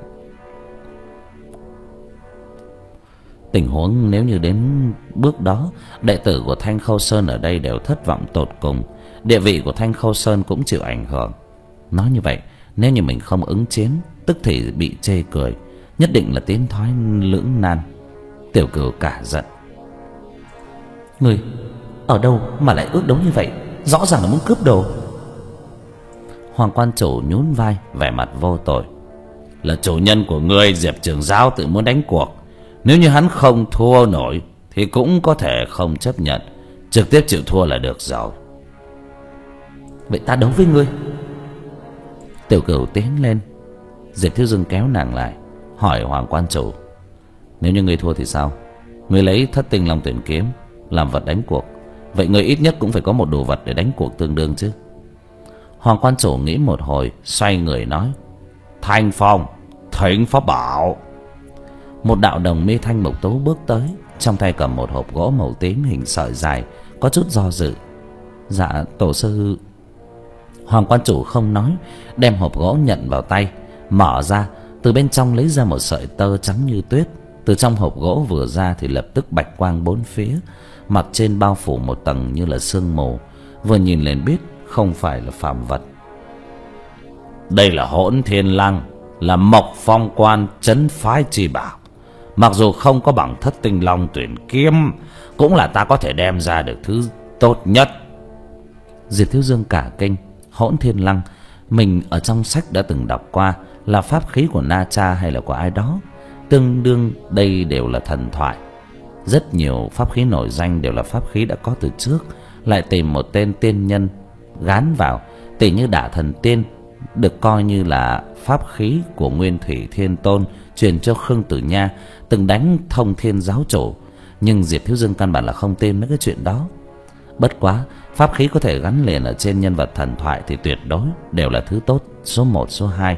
Tình huống nếu như đến bước đó, đệ tử của Thanh Khâu Sơn ở đây đều thất vọng tột cùng, địa vị của Thanh Khâu Sơn cũng chịu ảnh hưởng. Nói như vậy, nếu như mình không ứng chiến, tức thì bị chê cười, nhất định là tiến thoái lưỡng nan. Tiểu Cửu cả giận: Ngươi ở đâu mà lại ước đấu như vậy? Rõ ràng là muốn cướp đồ. Hoàng quan chủ nhún vai, vẻ mặt vô tội: Là chủ nhân của ngươi Diệp trưởng giáo tự muốn đánh cuộc. Nếu như hắn không thua nổi thì cũng có thể không chấp nhận, trực tiếp chịu thua là được rồi. Vậy ta đấu với ngươi. Tiểu Cửu tiến lên. Diệp Thiếu Dương kéo nàng lại, hỏi Hoàng quan chủ: Nếu như ngươi thua thì sao? Ngươi lấy thất tinh long tuyển kiếm làm vật đánh cuộc, vậy ngươi ít nhất cũng phải có một đồ vật để đánh cuộc tương đương chứ. Hoàng quan chủ nghĩ một hồi, xoay người nói: Thanh phong, thính pháp bảo. Một đạo đồng mi thanh mục tú bước tới, trong tay cầm một hộp gỗ màu tím hình sợi dài, có chút do dự. Dạ tổ sư. Hoàng quan chủ không nói, đem hộp gỗ nhận vào tay, mở ra, từ bên trong lấy ra một sợi tơ trắng như tuyết. Từ trong hộp gỗ vừa ra thì lập tức bạch quang bốn phía, mặt trên bao phủ một tầng như là sương mù, vừa nhìn lên biết không phải là phàm vật. Đây là Hỗn Thiên Lăng, là Mộc Phong Quan trấn phái chi bảo. Mặc dù không có bằng thất tinh long tuyển kiếm, cũng là ta có thể đem ra được thứ tốt nhất. Diệp Thiếu Dương cả kinh. Hỗn Thiên Lăng mình ở trong sách đã từng đọc qua, là pháp khí của Na Cha hay là của ai đó, tương đương đây đều là thần thoại. Rất nhiều pháp khí nổi danh đều là pháp khí đã có từ trước, lại tìm một tên tiên nhân gán vào, tỉ như Đả Thần Tiên được coi như là pháp khí của Nguyên Thủy Thiên Tôn, truyền cho Khương Tử Nha, từng đánh Thông Thiên giáo chủ. Nhưng Diệp Thiếu Dương căn bản là không tin mấy cái chuyện đó. Bất quá pháp khí có thể gắn liền ở trên nhân vật thần thoại thì tuyệt đối đều là thứ tốt số một số hai.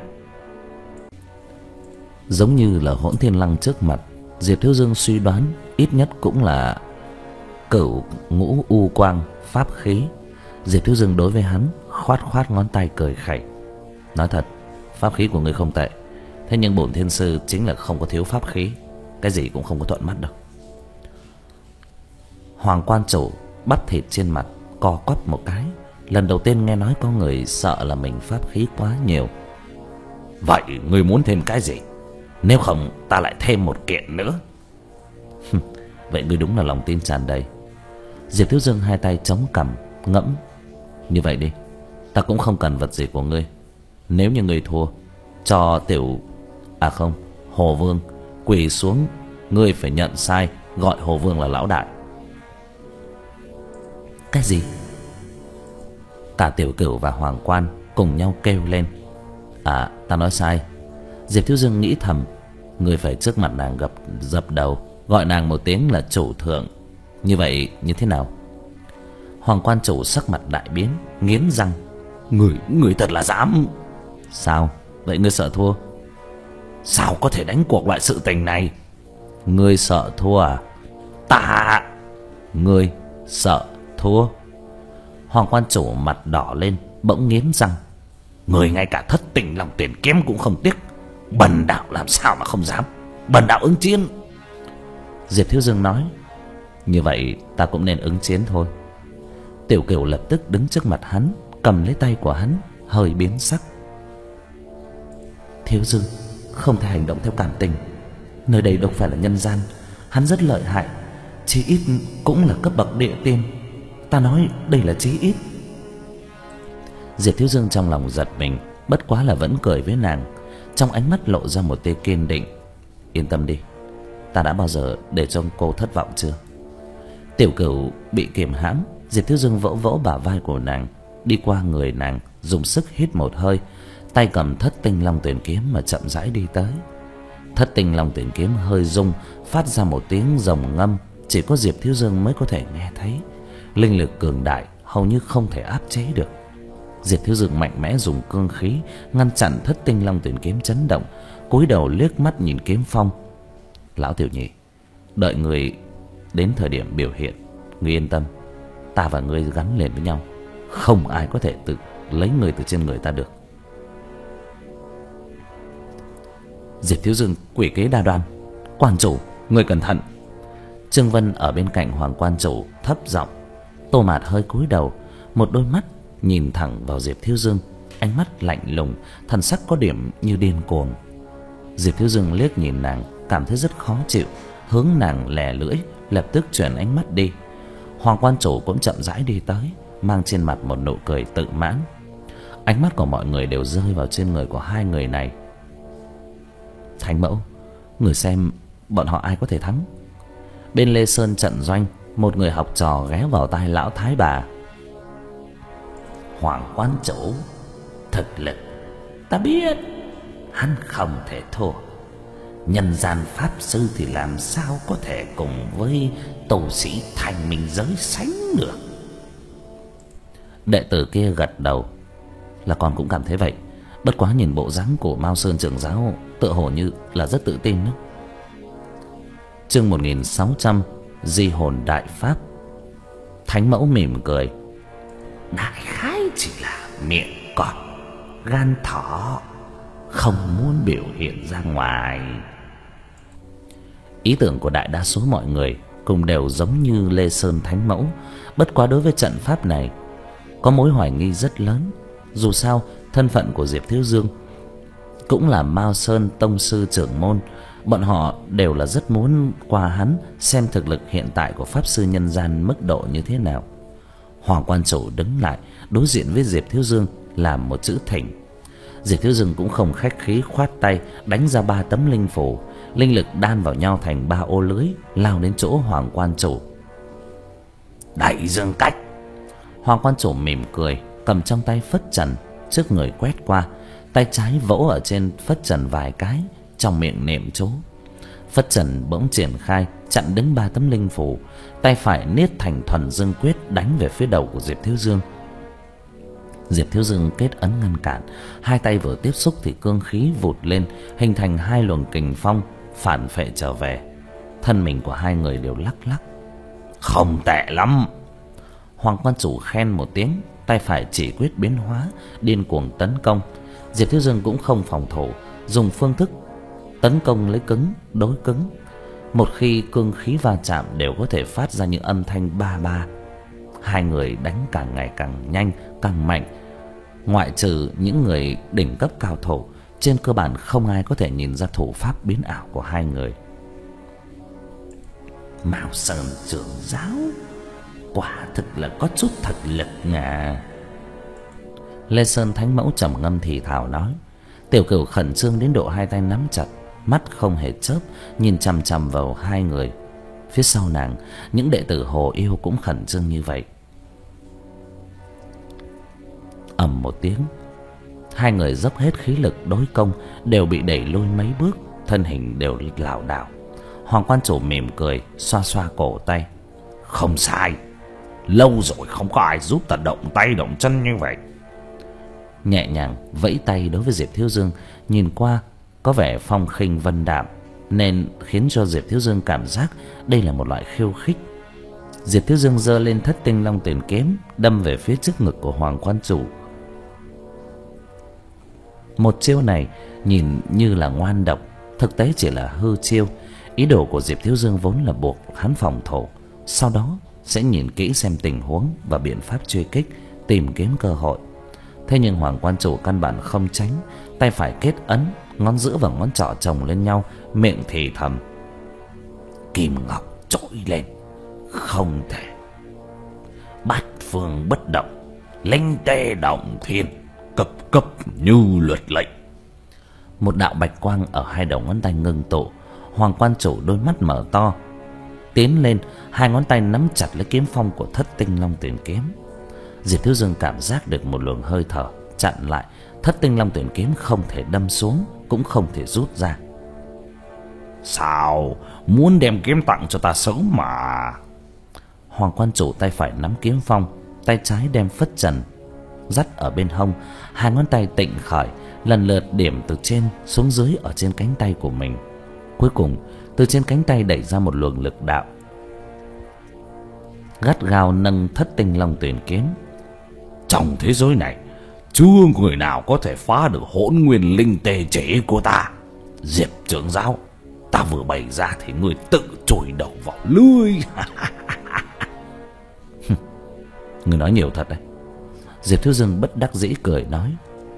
Giống như là Hỗn Thiên Lăng trước mặt, Diệp Thiếu Dương suy đoán ít nhất cũng là Cửu Ngũ U Quang pháp khí. Diệp Thiếu Dương đối với hắn khoát khoát ngón tay cười khẩy, nói thật, pháp khí của ngươi không tệ, thế nhưng bổn thiên sư chính là không có thiếu pháp khí, cái gì cũng không có thuận mắt đâu. Hoàng quan chủ bắp thịt trên mặt co quắp một cái, lần đầu tiên nghe nói có người sợ là mình pháp khí quá nhiều. Vậy ngươi muốn thêm cái gì? Nếu không ta lại thêm một kiện nữa. Vậy ngươi đúng là lòng tin tràn đầy. Diệp Thiếu Dương hai tay chống cằm ngẫm. Như vậy đi, ta cũng không cần vật gì của ngươi. Nếu như ngươi thua, cho tiểu à không Hồ Vương quỳ xuống, ngươi phải nhận sai, gọi Hồ Vương là lão đại. Cái gì? Cả Tiểu Cửu và Hoàng Quan cùng nhau kêu lên. À, ta nói sai. Diệp Thiếu Dương nghĩ thầm, người phải trước mặt nàng gập dập đầu, gọi nàng một tiếng là chủ thượng. Như vậy như thế nào? Hoàng quan chủ sắc mặt đại biến, nghiến răng. Người, người thật là dám. Sao? Vậy ngươi sợ thua? Sao có thể đánh cuộc loại sự tình này? Ngươi sợ thua à? Ta... Ngươi sợ thua? Hoàng quan chủ mặt đỏ lên, bỗng nghiến răng. Người ngay cả thất tình lòng tiền kiếm cũng không tiếc, bần đạo làm sao mà không dám. Bần đạo ứng chiến. Diệp Thiếu Dương nói. Như vậy ta cũng nên ứng chiến thôi. Tiểu Cửu lập tức đứng trước mặt hắn, cầm lấy tay của hắn, hơi biến sắc. Thiếu Dương không thể hành động theo cảm tình, nơi đây đâu phải là nhân gian. Hắn rất lợi hại, chí ít cũng là cấp bậc địa tiên. Ta nói đây là chí ít. Diệp Thiếu Dương trong lòng giật mình, bất quá là vẫn cười với nàng, trong ánh mắt lộ ra một tia kiên định. Yên tâm đi, ta đã bao giờ để cho cô thất vọng chưa? Tiểu Cửu bị kiềm hãm, Diệp Thiếu Dương vỗ vỗ bả vai của nàng, đi qua người nàng, dùng sức hít một hơi, tay cầm thất tinh long tuyển kiếm mà chậm rãi đi tới. Thất tinh long tuyển kiếm hơi rung, phát ra một tiếng rồng ngâm, chỉ có Diệp Thiếu Dương mới có thể nghe thấy. Linh lực cường đại, hầu như không thể áp chế được. Diệp Thiếu Dương mạnh mẽ dùng cương khí ngăn chặn thất tinh long tuyển kiếm chấn động, cúi đầu liếc mắt nhìn kiếm phong. Lão tiểu nhị, đợi người đến thời điểm biểu hiện, người yên tâm, ta và ngươi gắn liền với nhau, không ai có thể tự lấy người từ trên người ta được. Diệp Thiếu Dương quỷ kế đa đoan. Quan chủ, người cẩn thận. Trương Vân ở bên cạnh Hoàng quan chủ thấp giọng. Tô Mạt hơi cúi đầu, một đôi mắt nhìn thẳng vào Diệp Thiếu Dương, ánh mắt lạnh lùng, thần sắc có điểm như điên cuồng. Diệp Thiếu Dương liếc nhìn nàng, cảm thấy rất khó chịu, hướng nàng lè lưỡi, lập tức chuyển ánh mắt đi. Hoàng quan chủ cũng chậm rãi đi tới, mang trên mặt một nụ cười tự mãn. Ánh mắt của mọi người đều rơi vào trên người của hai người này. Thánh mẫu, người xem bọn họ ai có thể thắng? Bên Lê Sơn trận doanh, một người học trò ghé vào tai lão thái bà. Hoàng quan chủ thực lực ta biết, hắn không thể thua, Nhân gian pháp sư thì làm sao có thể cùng với tu sĩ thanh minh giới sánh được. Đệ tử kia gật đầu. Là con cũng cảm thấy vậy. Bất quá nhìn bộ dáng của Mao Sơn trưởng giáo tựa hồ như là rất tự tin đó. Chương một nghìn sáu trăm, Di hồn đại pháp. Thánh mẫu mỉm cười. Đại khái chỉ là miệng cọp gan thỏ, không muốn biểu hiện ra ngoài. Ý tưởng của đại đa số mọi người cùng đều giống như Lê Sơn thánh mẫu. Bất quá đối với trận pháp này có mối hoài nghi rất lớn. Dù sao thân phận của Diệp Thiếu Dương cũng là Mao Sơn tông sư trưởng môn, bọn họ đều là rất muốn qua hắn xem thực lực hiện tại của pháp sư nhân gian mức độ như thế nào. Hoàng quan chủ đứng lại đối diện với Diệp Thiếu Dương làm một chữ thỉnh. Diệp Thiếu Dương cũng không khách khí, khoát tay đánh ra ba tấm linh phù, linh lực đan vào nhau thành ba ô lưới, lao đến chỗ Hoàng quan chủ. Đại dương cách. Hoàng quan chủ mỉm cười, cầm trong tay phất trần, trước người quét qua, tay trái vỗ ở trên phất trần vài cái, trong miệng niệm chú. Phất trần bỗng triển khai chặn đứng ba tấm linh phù, tay phải niết thành thuần dương quyết đánh về phía đầu của Diệp Thiếu Dương. Diệp Thiếu Dương kết ấn ngăn cản, hai tay vừa tiếp xúc thì cương khí vụt lên, hình thành hai luồng kình phong phản phệ trở về. Thân mình của hai người đều lắc lắc. Không tệ lắm. Hoàng quan chủ khen một tiếng, tay phải chỉ quyết biến hóa, điên cuồng tấn công. Diệp Thiếu Dương cũng không phòng thủ, dùng phương thức tấn công lấy cứng đối cứng. Một khi cương khí va chạm đều có thể phát ra những âm thanh ba ba. Hai người đánh càng ngày càng nhanh, càng mạnh. Ngoại trừ những người đỉnh cấp cao thủ, trên cơ bản không ai có thể nhìn ra thủ pháp biến ảo của hai người. Mao Sơn trưởng giáo quả thực là có chút thực lực à. Lê Sơn thánh mẫu trầm ngâm thì thào nói. Tiểu Cửu khẩn trương đến độ hai tay nắm chặt, mắt không hề chớp nhìn chằm chằm vào hai người. Phía sau nàng, những đệ tử Hồ Yêu cũng khẩn trương như vậy. Ầm một tiếng, hai người dốc hết khí lực đối công, đều bị đẩy lui mấy bước, thân hình đều lảo đảo. Hoàng quan chủ mỉm cười, xoa xoa cổ tay. Không sai, lâu rồi không có ai giúp ta động tay động chân như vậy. Nhẹ nhàng vẫy tay đối với Diệp Thiếu Dương, nhìn qua có vẻ phong khinh vân đạm, nên khiến cho Diệp Thiếu Dương cảm giác đây là một loại khiêu khích. Diệp Thiếu Dương giơ lên thất tinh long tuyển kiếm, đâm về phía trước ngực của Hoàng quan chủ. Một chiêu này nhìn như là ngoan độc, thực tế chỉ là hư chiêu. Ý đồ của Diệp Thiếu Dương vốn là buộc hắn phòng thủ, sau đó sẽ nhìn kỹ xem tình huống và biện pháp truy kích, tìm kiếm cơ hội. Thế nhưng Hoàng quan chủ căn bản không tránh, tay phải kết ấn, ngón giữa và ngón trỏ chồng lên nhau, miệng thì thầm. Kim ngọc trỗi lên, không thể. Bát phương bất động, linh tê động thiên, cấp cấp như luật lệnh. Một đạo bạch quang ở hai đầu ngón tay ngưng tụ. Hoàng quan chủ đôi mắt mở to, tiến lên, hai ngón tay nắm chặt lấy kiếm phong của thất tinh long tuyển kiếm. Diệp Thiếu Dương cảm giác được một luồng hơi thở chặn lại, thất tinh long tuyển kiếm không thể đâm xuống, cũng không thể rút ra. Sao muốn đem kiếm tặng cho ta sớm mà. Hoàng quan chủ tay phải nắm kiếm phong, tay trái đem phất trần dắt ở bên hông, hai ngón tay tịnh khởi, lần lượt điểm từ trên xuống dưới ở trên cánh tay của mình. Cuối cùng từ trên cánh tay đẩy ra một luồng lực đạo, gắt gao nâng thất tinh long tuyển kiếm. Trong thế giới này chưa người nào có thể phá được hỗn nguyên linh tê chế của ta. Diệp trưởng giáo, ta vừa bày ra thì người tự chổi đầu vào lưới. Người nói nhiều thật đấy. Diệp Thiếu Dương bất đắc dĩ cười nói.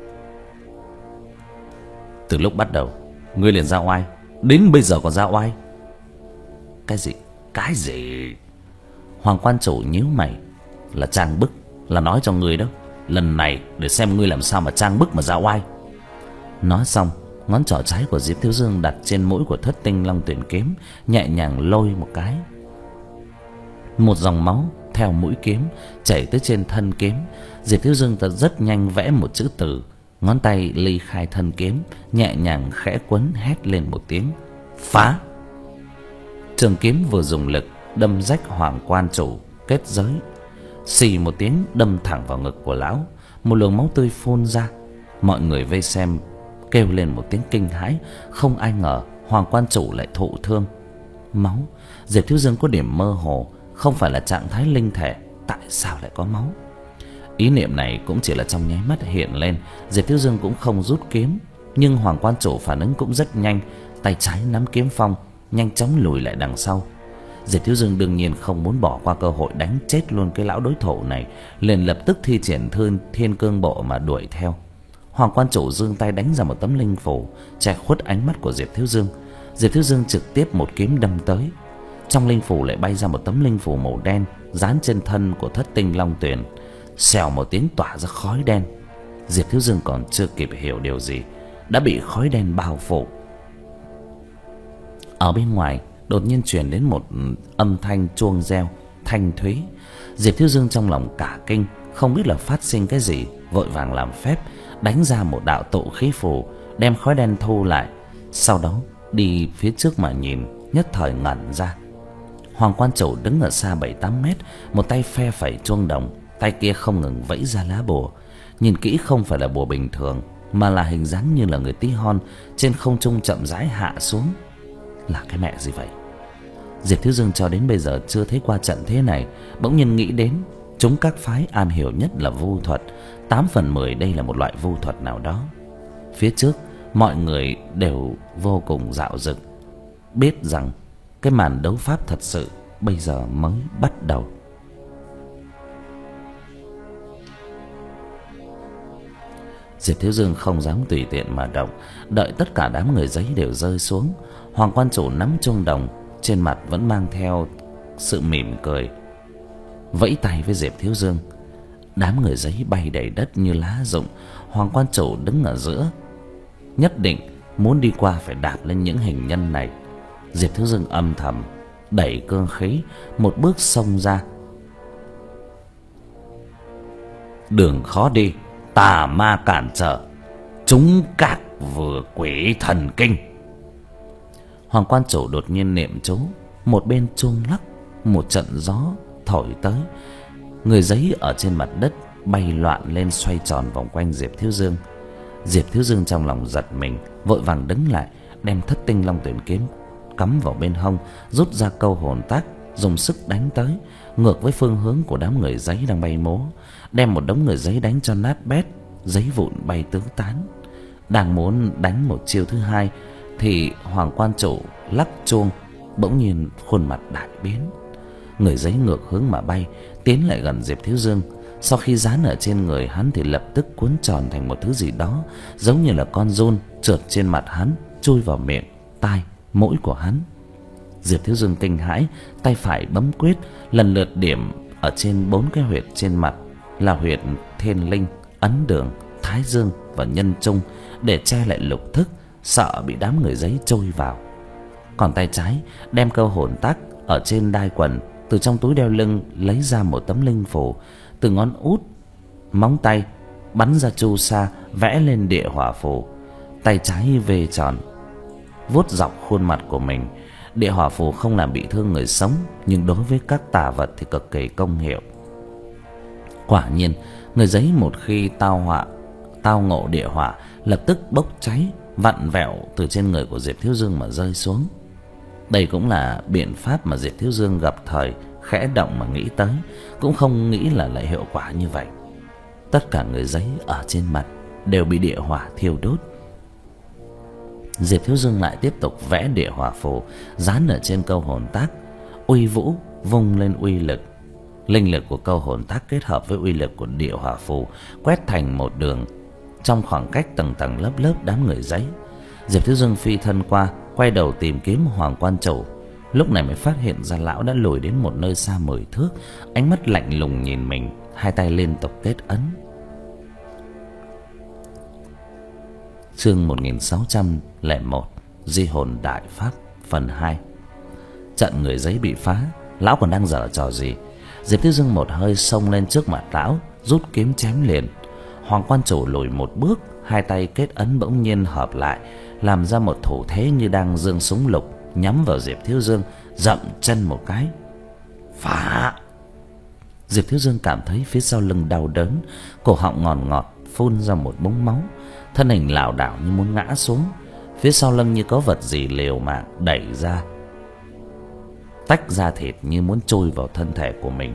Từ lúc bắt đầu ngươi liền ra oai, đến bây giờ còn ra oai. Cái gì? Cái gì? Hoàng quan chủ nhíu mày. Là trang bức, là nói cho ngươi đó. Lần này để xem ngươi làm sao mà trang bức mà ra oai. Nói xong, ngón trỏ trái của Diệp Thiếu Dương đặt trên mũi của thất tinh long tuyển kiếm, nhẹ nhàng lôi một cái. Một dòng máu theo mũi kiếm chảy tới trên thân kiếm. Diệp Thiếu Dương thật rất nhanh vẽ một chữ từ, ngón tay ly khai thân kiếm, nhẹ nhàng khẽ quấn, hét lên một tiếng. Phá! Trường kiếm vừa dùng lực đâm rách hoàng quan chủ kết giới. Xì một tiếng đâm thẳng vào ngực của lão. Một luồng máu tươi phun ra. Mọi người vây xem kêu lên một tiếng kinh hãi. Không ai ngờ hoàng quan chủ lại thụ thương. Máu. Diệp Thiếu Dương có điểm mơ hồ. Không phải là trạng thái linh thể. Tại sao lại có máu? Ý niệm này cũng chỉ là trong nháy mắt hiện lên. Diệp Thiếu Dương cũng không rút kiếm, nhưng hoàng quan chủ phản ứng cũng rất nhanh. Tay trái nắm kiếm phong, nhanh chóng lùi lại đằng sau. Diệp Thiếu Dương đương nhiên không muốn bỏ qua cơ hội đánh chết luôn cái lão đối thủ này, liền lập tức thi triển thương thiên cương bộ mà đuổi theo. Hoàng quan chủ giương tay đánh ra một tấm linh phủ che khuất ánh mắt của Diệp Thiếu Dương. Diệp Thiếu Dương trực tiếp một kiếm đâm tới. Trong linh phủ lại bay ra một tấm linh phủ màu đen dán trên thân của Thất Tinh Long Tuyền. Xèo một tiếng tỏa ra khói đen. Diệp Thiếu Dương còn chưa kịp hiểu điều gì đã bị khói đen bao phủ. Ở bên ngoài đột nhiên truyền đến một âm thanh chuông reo thanh thúy. Diệp Thiếu Dương trong lòng cả kinh, không biết là phát sinh cái gì, vội vàng làm phép đánh ra một đạo tụ khí phù, đem khói đen thu lại. Sau đó đi phía trước mà nhìn, nhất thời ngẩn ra. Hoàng quan chủ đứng ở xa bảy tám mét, một tay phe phẩy chuông đồng, tay kia không ngừng vẫy ra lá bùa. Nhìn kỹ không phải là bùa bình thường, mà là hình dáng như là người tí hon trên không trung chậm rãi hạ xuống. Là cái mẹ gì vậy? Diệp Thiếu Dương cho đến bây giờ chưa thấy qua trận thế này, bỗng nhiên nghĩ đến chúng các phái am hiểu nhất là vu thuật, tám phần mười đây là một loại vu thuật nào đó. Phía trước mọi người đều vô cùng dạo dực, biết rằng cái màn đấu pháp thật sự bây giờ mới bắt đầu. Diệp Thiếu Dương không dám tùy tiện mà động, đợi tất cả đám người giấy đều rơi xuống. Hoàng quan chủ nắm chuông đồng, trên mặt vẫn mang theo sự mỉm cười, vẫy tay với Diệp Thiếu Dương. Đám người giấy bay đầy đất như lá rụng. Hoàng quan chủ đứng ở giữa, nhất định muốn đi qua phải đạp lên những hình nhân này. Diệp Thiếu Dương âm thầm đẩy cương khí, một bước xông ra. Đường khó đi, tà ma cản trở, chúng các vừa quỷ thần kinh. Hoàng quan chủ đột nhiên niệm chú, một bên chuông lắc, một trận gió thổi tới. Người giấy ở trên mặt đất bay loạn lên, xoay tròn vòng quanh Diệp Thiếu Dương. Diệp Thiếu Dương trong lòng giật mình, vội vàng đứng lại, đem Thất Tinh Long Tuyển kiếm cắm vào bên hông, rút ra câu hồn tác, dùng sức đánh tới, ngược với phương hướng của đám người giấy đang bay múa, đem một đống người giấy đánh cho nát bét, giấy vụn bay tứ tán. Đang muốn đánh một chiêu thứ hai thì hoàng quan chủ lắc chuông, bỗng nhiên khuôn mặt đại biến. Người giấy ngược hướng mà bay, tiến lại gần Diệp Thiếu Dương. Sau khi dán ở trên người hắn thì lập tức cuốn tròn thành một thứ gì đó, giống như là con giun trượt trên mặt hắn, chui vào miệng, tai, mũi của hắn. Diệp Thiếu Dương kinh hãi, tay phải bấm quyết, lần lượt điểm ở trên bốn cái huyệt trên mặt, là huyệt Thiên Linh, Ấn Đường, Thái Dương và Nhân Trung, để che lại lục thức, sợ bị đám người giấy trôi vào. Còn tay trái đem câu hồn tác ở trên đai quần, từ trong túi đeo lưng lấy ra một tấm linh phù, từ ngón út móng tay bắn ra chu sa, vẽ lên địa hỏa phù. Tay trái về tròn vuốt dọc khuôn mặt của mình. Địa hỏa phù không làm bị thương người sống, nhưng đối với các tà vật thì cực kỳ công hiệu. Quả nhiên, người giấy một khi tao họa tao ngộ địa hỏa, lập tức bốc cháy, vặn vẹo từ trên người của Diệp Thiếu Dương mà rơi xuống. Đây cũng là biện pháp mà Diệp Thiếu Dương gặp thời khẽ động mà nghĩ tới, cũng không nghĩ là lại hiệu quả như vậy. Tất cả người giấy ở trên mặt đều bị địa hỏa thiêu đốt. Diệp Thiếu Dương lại tiếp tục vẽ địa hỏa phù dán ở trên câu hồn tác, uy vũ vung lên uy lực. Linh lực của câu hồn tác kết hợp với uy lực của địa hỏa phù quét thành một đường trong khoảng cách tầng tầng lớp lớp đám người giấy. Diệp Thiếu Dương phi thân qua, quay đầu tìm kiếm hoàng quan chủ. Lúc này mới phát hiện ra lão đã lùi đến một nơi xa mười thước, ánh mắt lạnh lùng nhìn mình, hai tay liên tục kết ấn. Chương một nghìn sáu trăm lẻ một, Di hồn đại pháp phần hai. Trận người giấy bị phá, lão còn đang giở trò gì? Diệp Thiếu Dương một hơi xông lên trước mặt lão, rút kiếm chém liền. Hoàng quan chủ lùi một bước, hai tay kết ấn bỗng nhiên hợp lại, làm ra một thủ thế như đang giương súng lục nhắm vào Diệp Thiếu Dương, dậm chân một cái. Phá! Diệp Thiếu Dương cảm thấy phía sau lưng đau đớn, cổ họng ngọt ngọt phun ra một búng máu, thân hình lảo đảo như muốn ngã xuống. Phía sau lưng như có vật gì liều mạng đẩy ra, tách ra thịt như muốn chui vào thân thể của mình.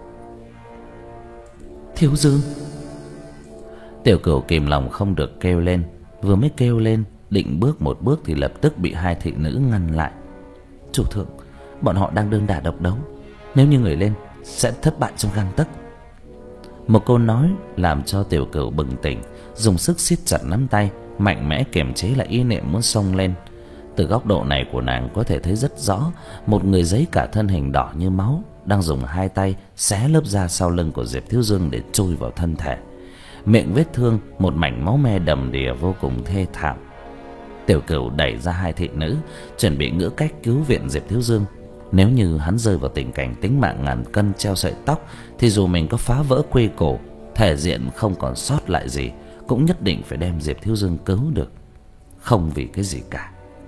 Thiếu Dương! Tiểu Cửu kìm lòng không được kêu lên, vừa mới kêu lên định bước một bước thì lập tức bị hai thị nữ ngăn lại. Chủ thượng, bọn họ đang đơn đả độc đấu, nếu như người lên sẽ thất bại trong gang tấc. Một câu nói làm cho Tiểu Cửu bừng tỉnh, dùng sức siết chặt nắm tay, mạnh mẽ kiềm chế lại ý niệm muốn xông lên. Từ góc độ này của nàng có thể thấy rất rõ, một người giấy cả thân hình đỏ như máu đang dùng hai tay xé lớp da sau lưng của Diệp Thiếu Dương để chui vào thân thể. Miệng vết thương một mảnh máu me đầm đìa vô cùng thê thảm. Tiểu Cửu đẩy ra hai thị nữ, chuẩn bị ngữ cách cứu viện Diệp Thiếu Dương. Nếu như hắn rơi vào tình cảnh tính mạng ngàn cân treo sợi tóc thì dù mình có phá vỡ quy củ, thể diện không còn sót lại gì, cũng nhất định phải đem Diệp Thiếu Dương cứu được, không vì cái gì cả.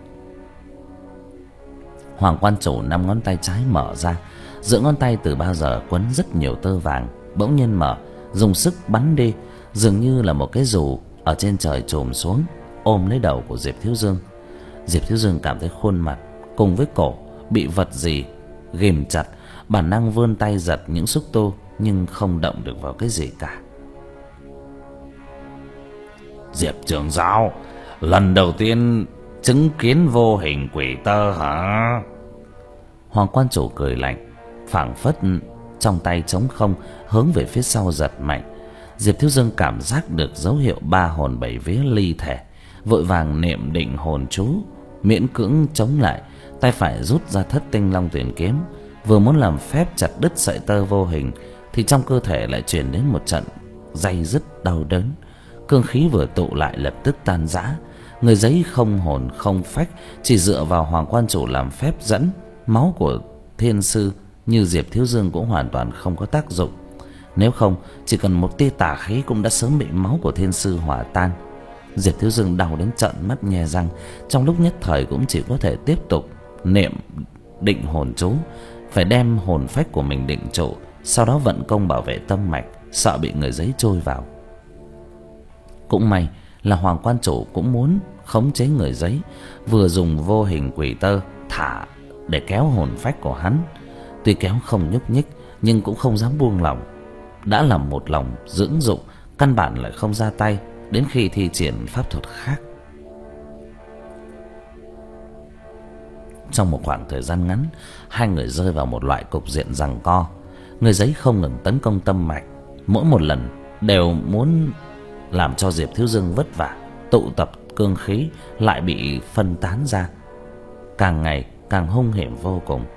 Hoàng quan chủ năm ngón tay trái mở ra, giữa ngón tay từ bao giờ quấn rất nhiều tơ vàng bỗng nhiên mở, dùng sức bắn đi, dường như là một cái dù ở trên trời chồm xuống, ôm lấy đầu của Diệp Thiếu Dương. Diệp Thiếu Dương cảm thấy khuôn mặt cùng với cổ bị vật gì ghìm chặt, bản năng vươn tay giật những xúc tu nhưng không động được vào cái gì cả. Diệp trưởng giáo, lần đầu tiên chứng kiến vô hình quỷ tơ hả? Hoàng quan chủ cười lạnh, phảng phất trong tay trống không, hướng về phía sau giật mạnh. Diệp Thiếu Dương cảm giác được dấu hiệu ba hồn bảy vía ly thể, vội vàng niệm định hồn chú, miễn cưỡng chống lại, tay phải rút ra thất tinh long tuyển kiếm, vừa muốn làm phép chặt đứt sợi tơ vô hình thì trong cơ thể lại truyền đến một trận day dứt đau đớn. Cương khí vừa tụ lại lập tức tan rã. Người giấy không hồn không phách, chỉ dựa vào Hoàng quan chủ làm phép dẫn máu của thiên sư như Diệp Thiếu Dương cũng hoàn toàn không có tác dụng. Nếu không, chỉ cần một tia tà khí cũng đã sớm bị máu của thiên sư hòa tan. Diệp Thiếu Dương đau đến trợn mắt nhè răng, trong lúc nhất thời cũng chỉ có thể tiếp tục niệm định hồn chú, phải đem hồn phách của mình định trụ, sau đó vận công bảo vệ tâm mạch, sợ bị người giấy trôi vào. Cũng may là Hoàng quan chủ cũng muốn khống chế người giấy, vừa dùng vô hình quỷ tơ thả để kéo hồn phách của hắn. Tuy kéo không nhúc nhích nhưng cũng không dám buông lỏng, đã là một lòng dưỡng dụng, căn bản lại không ra tay đến khi thi triển pháp thuật khác. Trong một khoảng thời gian ngắn, hai người rơi vào một loại cục diện giằng co. Người giấy không ngừng tấn công tâm mạch, mỗi một lần đều muốn làm cho Diệp Thiếu Dương vất vả, tụ tập cương khí lại bị phân tán ra, càng ngày càng hung hiểm vô cùng.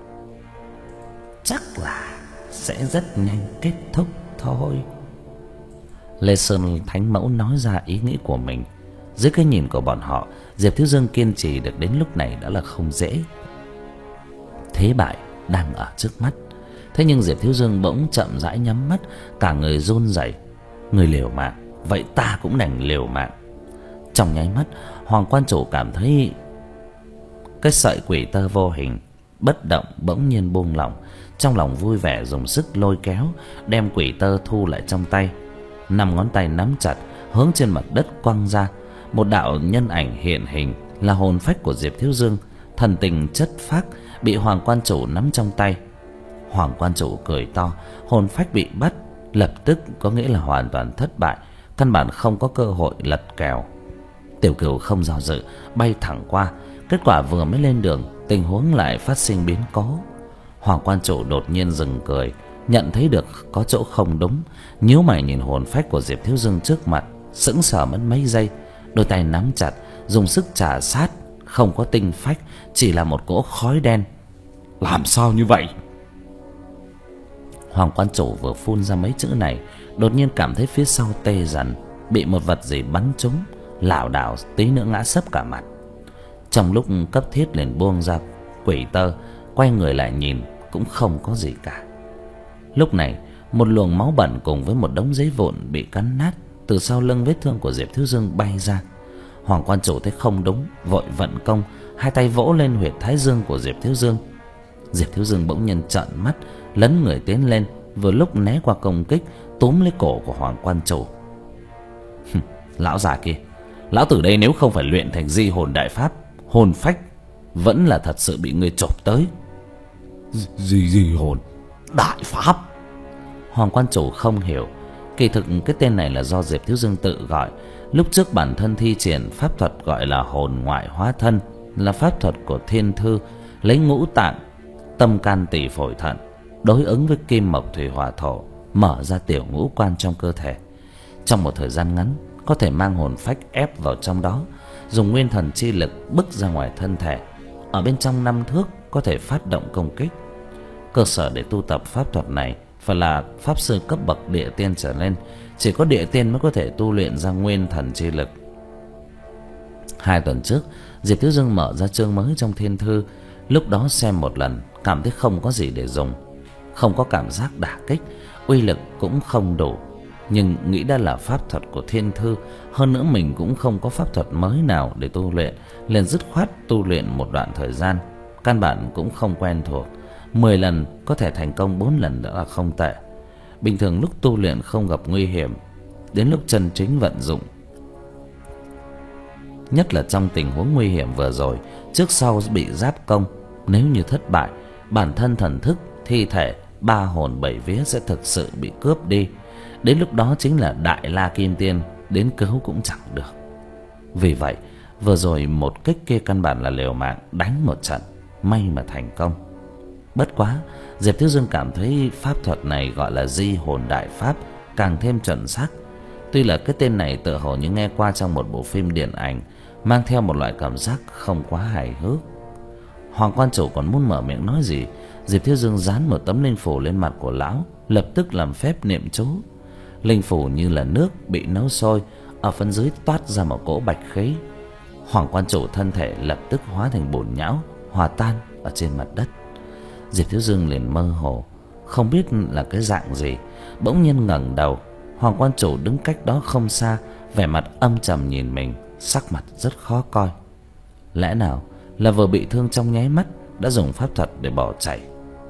Chắc là sẽ rất nhanh kết thúc thôi. Lê Sơn Thánh Mẫu nói ra ý nghĩ của mình. Dưới cái nhìn của bọn họ, Diệp Thiếu Dương kiên trì được đến lúc này đã là không dễ. Thế bại đang ở trước mắt. Thế nhưng Diệp Thiếu Dương bỗng chậm rãi nhắm mắt, cả người run rẩy. Người liều mạng, vậy ta cũng đành liều mạng. Trong nháy mắt, Hoàng quan chủ cảm thấy cái sợi quỷ tơ vô hình bất động bỗng nhiên buông lỏng. Trong lòng vui vẻ dùng sức lôi kéo, đem quỷ tơ thu lại trong tay. Năm ngón tay nắm chặt, hướng trên mặt đất quăng ra. Một đạo nhân ảnh hiện hình là hồn phách của Diệp Thiếu Dương, thần tình chất phác, bị Hoàng quan chủ nắm trong tay. Hoàng quan chủ cười to, hồn phách bị bắt lập tức có nghĩa là hoàn toàn thất bại, căn bản không có cơ hội lật kèo. Tiểu Cửu không do dự, bay thẳng qua. Kết quả vừa mới lên đường, tình huống lại phát sinh biến cố. Hoàng quan chủ đột nhiên dừng cười, nhận thấy được có chỗ không đúng, nhíu mày nhìn hồn phách của Diệp Thiếu Dương trước mặt, sững sờ mất mấy giây, đôi tay nắm chặt, dùng sức chà sát, không có tinh phách, chỉ là một cỗ khói đen. Làm sao như vậy? Hoàng quan chủ vừa phun ra mấy chữ này, đột nhiên cảm thấy phía sau tê dần, bị một vật gì bắn trúng, lảo đảo tí nữa ngã sấp cả mặt. Trong lúc cấp thiết liền buông ra quỷ tơ, quay người lại nhìn cũng không có gì cả. Lúc này, một luồng máu bẩn cùng với một đống giấy vụn bị cắn nát từ sau lưng vết thương của Diệp Thiếu Dương bay ra. Hoàng quan chủ thấy không đúng, vội vận công, hai tay vỗ lên huyệt thái dương của Diệp Thiếu Dương. Diệp Thiếu Dương bỗng nhiên trợn mắt, lấn người tiến lên, vừa lúc né qua công kích, túm lấy cổ của Hoàng quan chủ. Lão già kia, lão tử đây nếu không phải luyện thành di hồn đại pháp, hồn phách vẫn là thật sự bị ngươi chộp tới. Di di hồn đại pháp? Hoàng quan chủ không hiểu. Kỳ thực cái tên này là do Diệp Thiếu Dương tự gọi. Lúc trước bản thân thi triển pháp thuật gọi là hồn ngoại hóa thân, là pháp thuật của thiên thư, lấy ngũ tạng, tâm can tỳ phổi thận đối ứng với kim mộc thủy hỏa thổ, mở ra tiểu ngũ quan trong cơ thể. Trong một thời gian ngắn có thể mang hồn phách ép vào trong đó, dùng nguyên thần chi lực bức ra ngoài thân thể. Ở bên trong năm thước có thể phát động công kích. Cơ sở để tu tập pháp thuật này phải là pháp sư cấp bậc địa tiên trở lên. Chỉ có địa tiên mới có thể tu luyện ra nguyên thần chi lực. Hai tuần trước, Diệp Thiếu Dương mở ra chương mới trong thiên thư. Lúc đó xem một lần, cảm thấy không có gì để dùng, không có cảm giác đả kích, uy lực cũng không đủ. Nhưng nghĩ đã là pháp thuật của thiên thư, hơn nữa mình cũng không có pháp thuật mới nào để tu luyện, liền dứt khoát tu luyện một đoạn thời gian. Căn bản cũng không quen thuộc, mười lần có thể thành công bốn lần đã là không tệ. Bình thường lúc tu luyện không gặp nguy hiểm, đến lúc chân chính vận dụng, nhất là trong tình huống nguy hiểm vừa rồi, trước sau bị giáp công, nếu như thất bại, bản thân thần thức, thi thể, ba hồn bảy vía sẽ thực sự bị cướp đi. Đến lúc đó chính là đại la kim tiên đến cứu cũng chẳng được. Vì vậy vừa rồi một kích kia căn bản là liều mạng đánh một trận, may mà thành công. Bất quá Diệp Thiếu Dương cảm thấy pháp thuật này gọi là di hồn đại pháp càng thêm chuẩn xác. Tuy là cái tên này tựa hồ như nghe qua trong một bộ phim điện ảnh, mang theo một loại cảm giác không quá hài hước. Hoàng quan chủ còn muốn mở miệng nói gì, Diệp Thiếu Dương dán một tấm linh phủ lên mặt của lão, lập tức làm phép niệm chú. Linh phủ như là nước bị nấu sôi, ở phần dưới toát ra một cỗ bạch khí. Hoàng quan chủ thân thể lập tức hóa thành bùn nhão, hòa tan ở trên mặt đất. Diệp Thiếu Dương liền mơ hồ, không biết là cái dạng gì, bỗng nhiên ngẩng đầu. Hoàng quan chủ đứng cách đó không xa, vẻ mặt âm trầm nhìn mình, sắc mặt rất khó coi. Lẽ nào là vừa bị thương trong nháy mắt đã dùng pháp thuật để bỏ chạy?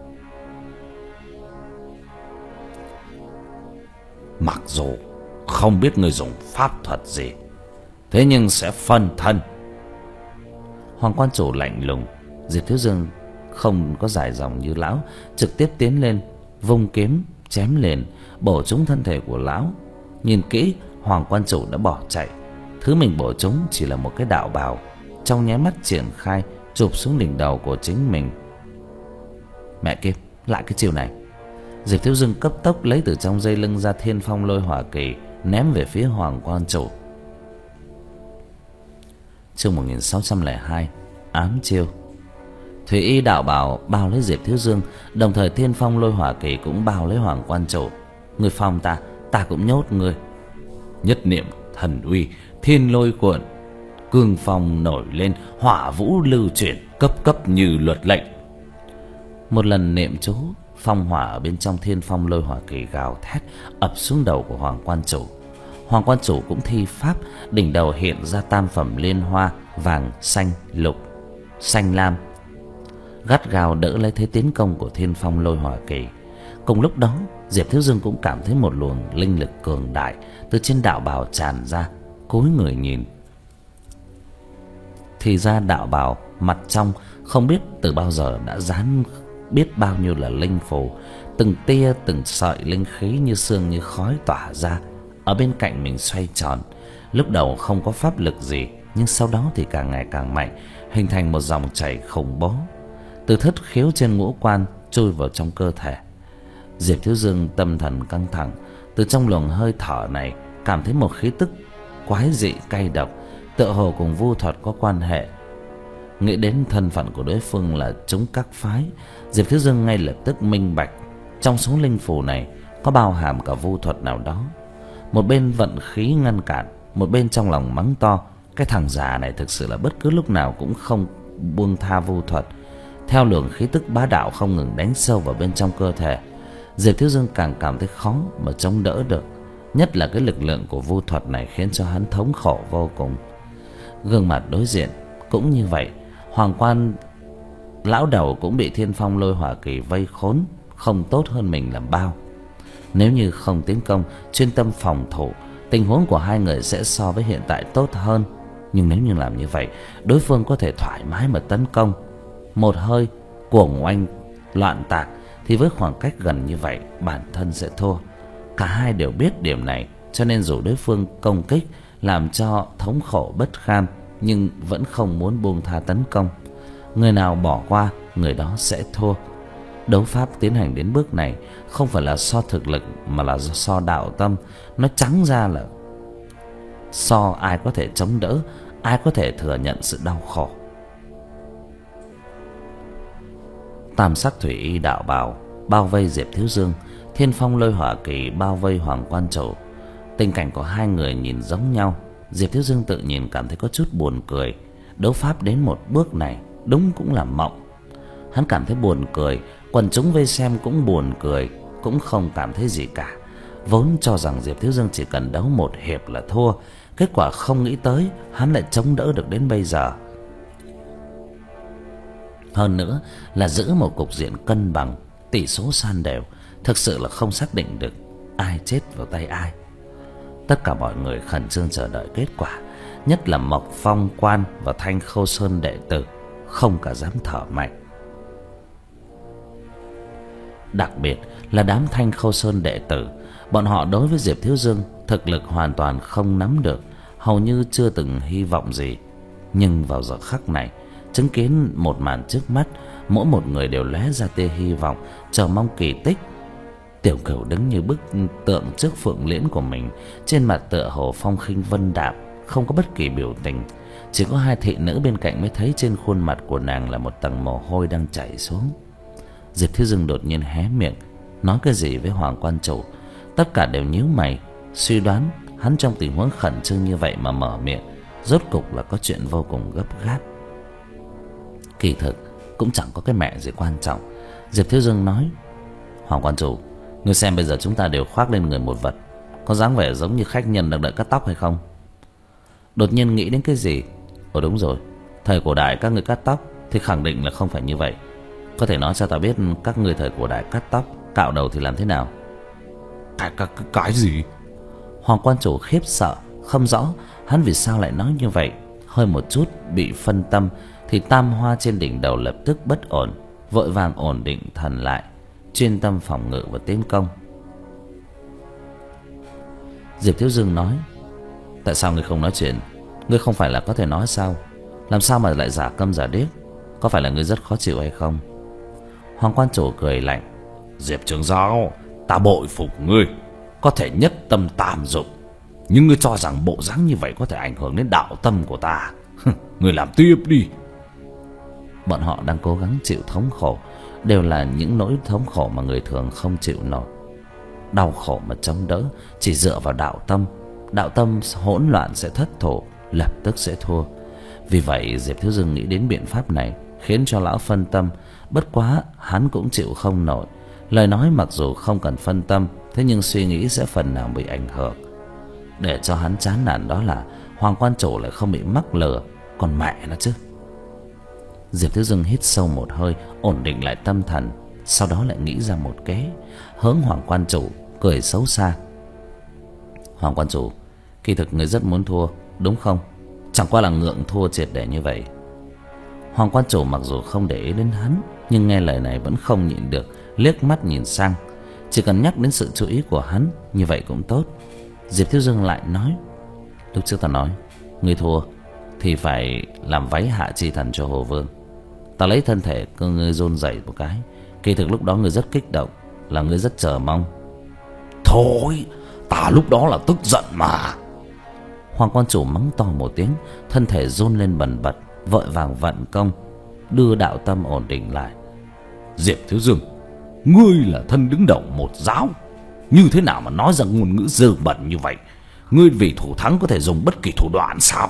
Mặc dù không biết người dùng pháp thuật gì, thế nhưng sẽ phân thân. Hoàng quan chủ lạnh lùng. Diệp Thiếu Dương không có dài dòng như lão, trực tiếp tiến lên, vung kiếm chém liền, bổ trúng thân thể của lão. Nhìn kỹ, Hoàng quan chủ đã bỏ chạy. Thứ mình bổ trúng chỉ là một cái đạo bào, trong nháy mắt triển khai, chụp xuống đỉnh đầu của chính mình. Mẹ kiếp, lại cái chiều này. Diệp Thiếu Dương cấp tốc lấy từ trong dây lưng ra Thiên Phong Lôi Hỏa Kỳ, ném về phía Hoàng quan chủ. Chương một nghìn sáu trăm lẻ hai, ám chiêu. Thủy y đạo bảo bao lấy Diệp Thiếu Dương, đồng thời Thiên Phong Lôi Hỏa Kỳ cũng bao lấy Hoàng quan chủ. Người phong ta, ta cũng nhốt người. Nhất niệm thần uy, thiên lôi cuộn, cương phong nổi lên, hỏa vũ lưu chuyển, cấp cấp như luật lệnh. Một lần niệm chú, phong hỏa ở bên trong Thiên Phong Lôi Hỏa Kỳ gào thét ập xuống đầu của Hoàng quan chủ. Hoàng quan chủ cũng thi pháp, đỉnh đầu hiện ra tam phẩm liên hoa vàng, xanh, lục, xanh lam, gắt gao đỡ lấy thế tiến công của Thiên Phong Lôi Hỏa Kỳ. Cùng lúc đó, Diệp Thiếu Dương cũng cảm thấy một luồng linh lực cường đại từ trên đạo bào tràn ra, cúi người nhìn. Thì ra đạo bào mặt trong không biết từ bao giờ đã dán biết bao nhiêu là linh phù, từng tia từng sợi linh khí như sương như khói tỏa ra, ở bên cạnh mình xoay tròn. Lúc đầu không có pháp lực gì, nhưng sau đó thì càng ngày càng mạnh, hình thành một dòng chảy khủng bố, từ thất khiếu trên ngũ quan chui vào trong cơ thể. Diệp Thiếu Dương tâm thần căng thẳng, từ trong luồng hơi thở này cảm thấy một khí tức quái dị cay độc, tựa hồ cùng vu thuật có quan hệ. Nghĩ đến thân phận của đối phương là chúng các phái, Diệp Thiếu Dương ngay lập tức minh bạch, trong số linh phù này có bao hàm cả vu thuật nào đó. Một bên vận khí ngăn cản, một bên trong lòng mắng to, cái thằng già này thực sự là bất cứ lúc nào cũng không buông tha vu thuật. Theo luồng khí tức bá đạo không ngừng đánh sâu vào bên trong cơ thể, Diệp Thiếu Dương càng cảm thấy khó mà chống đỡ được. Nhất là cái lực lượng của vu thuật này khiến cho hắn thống khổ vô cùng. Gương mặt đối diện cũng như vậy. Hoàng quan lão đầu cũng bị Thiên Phong Lôi Hỏa Kỳ vây khốn, không tốt hơn mình làm bao. Nếu như không tiến công, chuyên tâm phòng thủ, tình huống của hai người sẽ so với hiện tại tốt hơn. Nhưng nếu như làm như vậy, đối phương có thể thoải mái mà tấn công, một hơi cuồng oanh loạn tạc, thì với khoảng cách gần như vậy, bản thân sẽ thua. Cả hai đều biết điểm này, cho nên dù đối phương công kích làm cho thống khổ bất kham, nhưng vẫn không muốn buông tha tấn công. Người nào bỏ qua, người đó sẽ thua. Đấu pháp tiến hành đến bước này không phải là so thực lực, mà là so đạo tâm. Nó trắng ra là so ai có thể chống đỡ, ai có thể thừa nhận sự đau khổ. Tam sắc thủy y đạo bào bao vây Diệp Thiếu Dương, Thiên Phong Lôi Hỏa Kỳ bao vây Hoàng Quan Chủ. Tình cảnh của hai người nhìn giống nhau. Diệp Thiếu Dương tự nhìn cảm thấy có chút buồn cười. Đấu pháp đến một bước này đúng cũng là mộng. Hắn cảm thấy buồn cười, quần chúng vây xem cũng buồn cười, cũng không cảm thấy gì cả. Vốn cho rằng Diệp Thiếu Dương chỉ cần đấu một hiệp là thua, kết quả không nghĩ tới hắn lại chống đỡ được đến bây giờ. Hơn nữa là giữ một cục diện cân bằng, tỷ số san đều, thực sự là không xác định được ai chết vào tay ai. Tất cả mọi người khẩn trương chờ đợi kết quả, nhất là Mộc Phong quan và Thanh Khâu Sơn đệ tử, không cả dám thở mạnh. Đặc biệt là đám Thanh Khâu Sơn đệ tử, bọn họ đối với Diệp Thiếu Dương thực lực hoàn toàn không nắm được, hầu như chưa từng hy vọng gì. Nhưng vào giờ khắc này, chứng kiến một màn trước mắt, mỗi một người đều lóe ra tia hy vọng, chờ mong kỳ tích. Tiểu Cửu đứng như bức tượng trước phượng liễn của mình, trên mặt tựa hồ phong khinh vân đạm, không có bất kỳ biểu tình. Chỉ có hai thị nữ bên cạnh mới thấy trên khuôn mặt của nàng là một tầng mồ hôi đang chảy xuống. Diệp Thiếu Dương đột nhiên hé miệng nói cái gì với Hoàng Quan Chủ. Tất cả đều nhíu mày, suy đoán hắn trong tình huống khẩn trương như vậy mà mở miệng, rốt cục là có chuyện vô cùng gấp gáp. Kỳ thực cũng chẳng có cái mẹ gì quan trọng. Diệp Thiếu Dương nói: Hoàng Quan Chủ, ngươi xem bây giờ chúng ta đều khoác lên người một vật, có dáng vẻ giống như khách nhân đang đợi cắt tóc hay không? Đột nhiên nghĩ đến cái gì: Ồ đúng rồi, thời cổ đại các người cắt tóc thì khẳng định là không phải như vậy. Có thể nói cho ta biết các người thời cổ đại cắt tóc, cạo đầu thì làm thế nào? Cái, cái, cái gì? Hoàng Quan Chủ khiếp sợ, không rõ hắn vì sao lại nói như vậy. Hơi một chút bị phân tâm thì tam hoa trên đỉnh đầu lập tức bất ổn, vội vàng ổn định thần lại, chuyên tâm phòng ngự và tiến công. Diệp Thiếu Dương nói: Tại sao ngươi không nói chuyện? Ngươi không phải là có thể nói sao? Làm sao mà lại giả câm giả điếc? Có phải là ngươi rất khó chịu hay không? Hoàng Quan Chủ cười lạnh: Diệp Trường Giáo, ta bội phục ngươi, có thể nhất tâm tam dụng. Nhưng ngươi cho rằng bộ dáng như vậy có thể ảnh hưởng đến đạo tâm của ta? Ngươi làm tiếp đi. Bọn họ đang cố gắng chịu thống khổ, đều là những nỗi thống khổ mà người thường không chịu nổi. Đau khổ mà chống đỡ chỉ dựa vào đạo tâm, đạo tâm hỗn loạn sẽ thất thủ, lập tức sẽ thua. Vì vậy Diệp Thiếu Dương nghĩ đến biện pháp này, khiến cho lão phân tâm. Bất quá hắn cũng chịu không nổi. Lời nói mặc dù không cần phân tâm, thế nhưng suy nghĩ sẽ phần nào bị ảnh hưởng. Để cho hắn chán nản đó là Hoàng Quan Chủ lại không bị mắc lừa, còn mẹ nó chứ. Diệp Thiếu Dương hít sâu một hơi, ổn định lại tâm thần, sau đó lại nghĩ ra một kế, hướng Hoàng Quan Chủ cười xấu xa: Hoàng Quan Chủ, kỳ thực người rất muốn thua đúng không? Chẳng qua là ngượng thua triệt để như vậy. Hoàng Quan Chủ mặc dù không để ý đến hắn, nhưng nghe lời này vẫn không nhịn được, liếc mắt nhìn sang. Chỉ cần nhắc đến sự chú ý của hắn, như vậy cũng tốt. Diệp Thiếu Dương lại nói: Lúc trước ta nói, ngươi thua thì phải làm váy hạ chi thần cho Hồ Vương. Ta lấy thân thể cơ ngươi run rẩy một cái, kỳ thực lúc đó ngươi rất kích động, là ngươi rất chờ mong. Thôi, ta lúc đó là tức giận mà. Hoàng Quan Chủ mắng to một tiếng, thân thể run lên bần bật, vội vàng vận công, đưa đạo tâm ổn định lại. Diệp Thiếu Dương, ngươi là thân đứng đầu một giáo, như thế nào mà nói ra ngôn ngữ dơ bẩn như vậy? Ngươi vì thủ thắng có thể dùng bất kỳ thủ đoạn sao?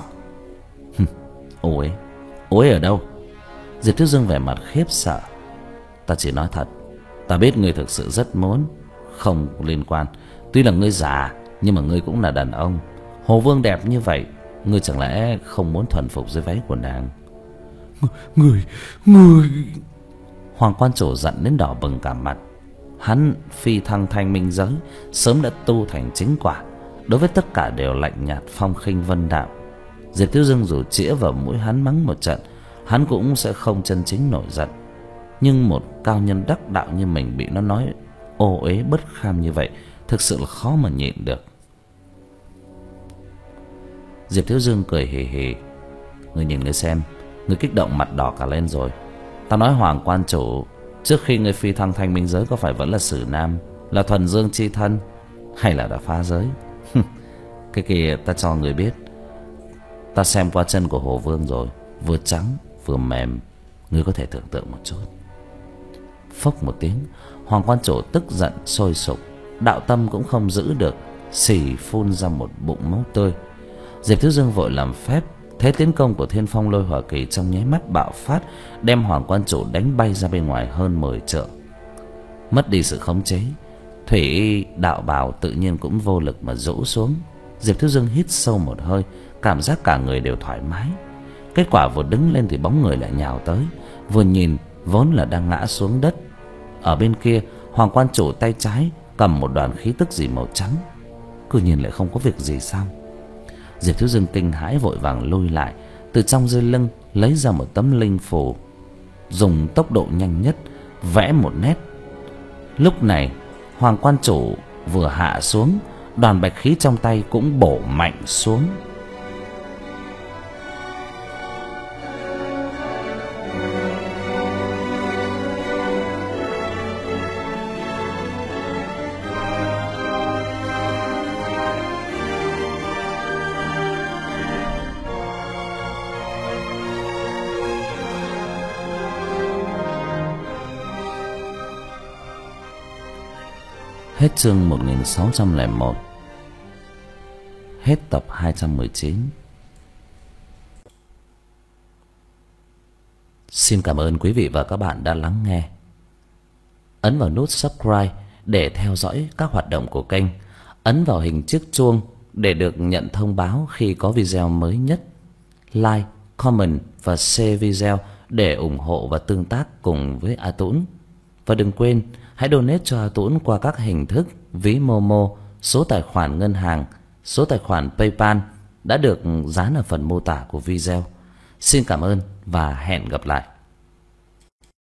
Ôi, ôi ở đâu? Diệp Thiếu Dương vẻ mặt khiếp sợ: Ta chỉ nói thật, ta biết ngươi thực sự rất muốn. Không liên quan, tuy là ngươi già nhưng mà ngươi cũng là đàn ông. Hồ Vương đẹp như vậy, Ngươi chẳng lẽ không muốn thuần phục dưới váy của nàng? Người, người... Hoàng quan chủ giận đến đỏ bừng cả mặt. Hắn phi thăng thanh minh giới, sớm đã tu thành chính quả, đối với tất cả đều lạnh nhạt phong khinh vân đạm. Diệp Thiếu Dương dù chĩa vào mũi hắn mắng một trận, hắn cũng sẽ không chân chính nổi giận. Nhưng một cao nhân đắc đạo như mình bị nó nói ô uế bất kham như vậy, thực sự là khó mà nhịn được. Diệp Thiếu Dương cười hì hì. Ngươi nhìn ngươi xem, ngươi kích động mặt đỏ cả lên rồi. Tao nói Hoàng quan chủ, trước khi ngươi phi thăng thanh minh giới có phải vẫn là Sử Nam, là thuần dương chi thân, hay là đã phá giới? Cái kia ta cho người biết, ta xem qua chân của Hồ Vương rồi, vừa trắng vừa mềm, ngươi có thể tưởng tượng một chút. Phốc một tiếng, Hoàng quan chủ tức giận sôi sục, đạo tâm cũng không giữ được, xì phun ra một bụng máu tươi. Diệp Thiếu Dương vội làm phép, thế tiến công của Thiên Phong Lôi Hỏa Kỳ trong nháy mắt bạo phát, đem Hoàng quan chủ đánh bay ra bên ngoài hơn mười trượng. Mất đi sự khống chế, thủy đạo bào tự nhiên cũng vô lực mà rũ xuống. Diệp Thiếu Dương hít sâu một hơi, cảm giác cả người đều thoải mái. Kết quả vừa đứng lên thì bóng người lại nhào tới, vừa nhìn vốn là đang ngã xuống đất. Ở bên kia, Hoàng quan chủ tay trái cầm một đoàn khí tức gì màu trắng, cứ nhìn lại không có việc gì sao? Diệp Thiếu Dương kinh hãi vội vàng lui lại, từ trong dây lưng lấy ra một tấm linh phù, dùng tốc độ nhanh nhất vẽ một nét. Lúc này Hoàng quan chủ vừa hạ xuống, đoàn bạch khí trong tay cũng bổ mạnh xuống. Hết chương một nghìn sáu trăm lẻ một. Hết tập hai trăm mười chín. Xin cảm ơn quý vị và các bạn đã lắng nghe. Ấn vào nút subscribe để theo dõi các hoạt động của kênh. Ấn vào hình chiếc chuông để được nhận thông báo khi có video mới nhất. Like, comment và share video để ủng hộ và tương tác cùng với A Tũng. Và đừng quên hãy donate cho A Tũng qua các hình thức ví Momo, số tài khoản ngân hàng, số tài khoản PayPal đã được dán ở phần mô tả của video. Xin cảm ơn và hẹn gặp lại.